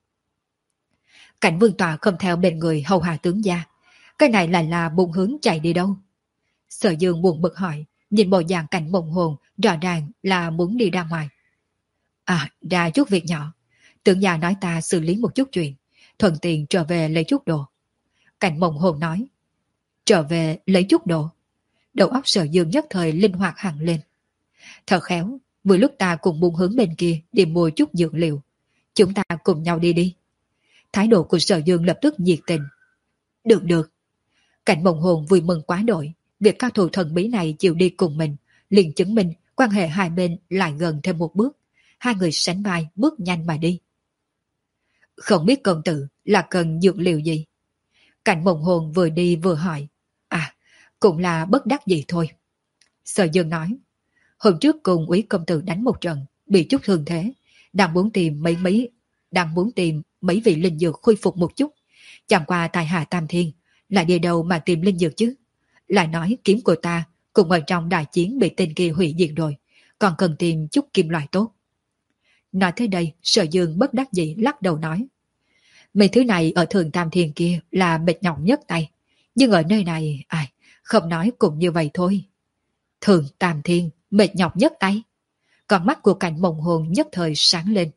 Cảnh vương tòa không theo bên người hầu hạ tướng gia. Cái này lại là bụng hướng chạy đi đâu? Sở Dương buồn bực hỏi, nhìn bộ dạng cảnh mộng hồn rõ ràng là muốn đi ra ngoài. À, ra chút việc nhỏ. Tướng gia nói ta xử lý một chút chuyện, thuận tiện trở về lấy chút đồ. Cảnh mộng hồn nói. Trở về lấy chút đồ. Đầu óc Sở Dương nhất thời linh hoạt hẳn lên. Thật khéo, vừa lúc ta cùng buông hướng bên kia đi mua chút dược liệu. Chúng ta cùng nhau đi đi. Thái độ của Sở Dương lập tức nhiệt tình. Được được. Cảnh mộng hồn vui mừng quá đổi. Việc cao thủ thần bí này chịu đi cùng mình, liền chứng minh quan hệ hai bên lại gần thêm một bước. Hai người sánh vai bước nhanh mà đi. Không biết công tử là cần dược liệu gì? Cảnh mộng hồn vừa đi vừa hỏi. À, cũng là bất đắc gì thôi. Sở Dương nói. Hôm trước cùng úy công tử đánh một trận, bị chút thương thế, đang muốn tìm mấy mấy đang muốn tìm mấy vị linh dược khôi phục một chút. Chẳng qua tài hạ tam thiên, lại đi đâu mà tìm linh dược chứ? Lại nói kiếm của ta cùng ở trong đại chiến bị tên kia hủy diệt rồi, còn cần tìm chút kim loại tốt. Nói tới đây, Sở Dương bất đắc dĩ lắc đầu nói. Mấy thứ này ở thường tam thiên kia là mệt nhọc nhất tay, nhưng ở nơi này, ai, không nói cũng như vậy thôi. Thường tam thiên, mệt nhọc nhất tay. Còn mắt của cảnh mộng hồn nhất thời sáng lên.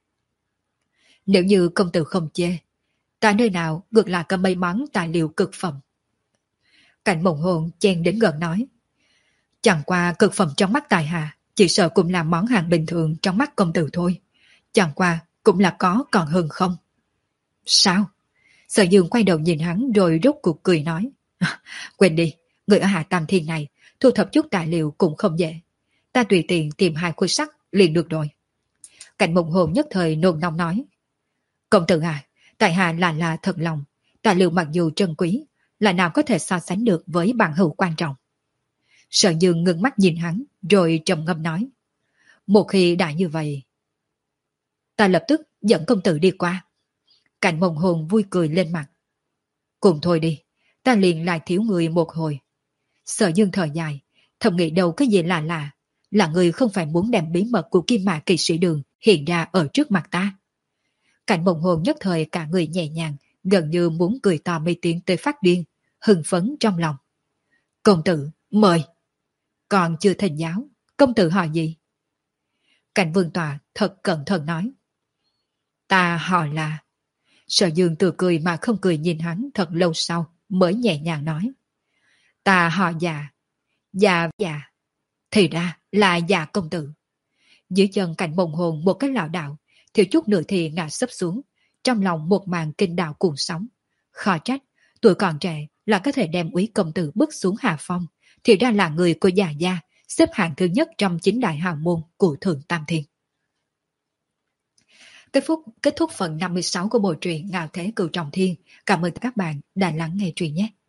Nếu như công tử không chê, tại nơi nào ngược lại có mấy món tài liệu cực phẩm. Cảnh mộng hồn chen đến gần nói. Chẳng qua cực phẩm trong mắt tài hạ, chỉ sợ cũng là món hàng bình thường trong mắt công tử thôi. Chẳng qua cũng là có còn hơn không. Sao? Sở Dương quay đầu nhìn hắn rồi rốt cuộc cười nói. Quên đi, người ở Hạ Tam Thiên này thu thập chút tài liệu cũng không dễ. Ta tùy tiện tìm hai khối sắt liền được rồi. Cảnh mộng hồn nhất thời nôn nóng nói. Công tử à, tại hạ là là thật lòng. Tài liệu mặc dù trân quý, là nào có thể so sánh được với bằng hữu quan trọng. Sở Dương ngưng mắt nhìn hắn, rồi trầm ngâm nói. Một khi đã như vậy, ta lập tức dẫn công tử đi qua. Cảnh mộng hồn vui cười lên mặt. Cùng thôi đi, ta liền lại thiếu người một hồi. Sở Dương thở dài, thầm nghĩ đâu cái gì lạ lạ, là người không phải muốn đem bí mật của Kim Mã Kỵ Sĩ Đường hiện ra ở trước mặt ta. Cảnh mộng hồn nhất thời cả người nhẹ nhàng, gần như muốn cười to mấy tiếng tới phát điên, hưng phấn trong lòng. Công tử, mời. Còn chưa thỉnh giáo, công tử hỏi gì? Cảnh vương tòa thật cẩn thận nói. Ta hỏi là, Sở Dương từ cười mà không cười nhìn hắn thật lâu sau mới nhẹ nhàng nói. Ta họ già, già già, thì ra là già công tử. Dưới chân cạnh bồng hồn một cái lão đạo, thiếu chút nữa thì ngã sấp xuống, trong lòng một màn kinh đạo cuồng sóng. Khó trách, tuổi còn trẻ là có thể đem úy công tử bước xuống hạ phong, thì ra là người của già gia, xếp hạng thứ nhất trong chính đại hào môn của Thượng Tam Thiên. Kết thúc, kết thúc phần năm mươi sáu của bộ truyện Ngạo Thế Cửu Trọng Thiên. Cảm ơn các bạn đã lắng nghe truyện nhé.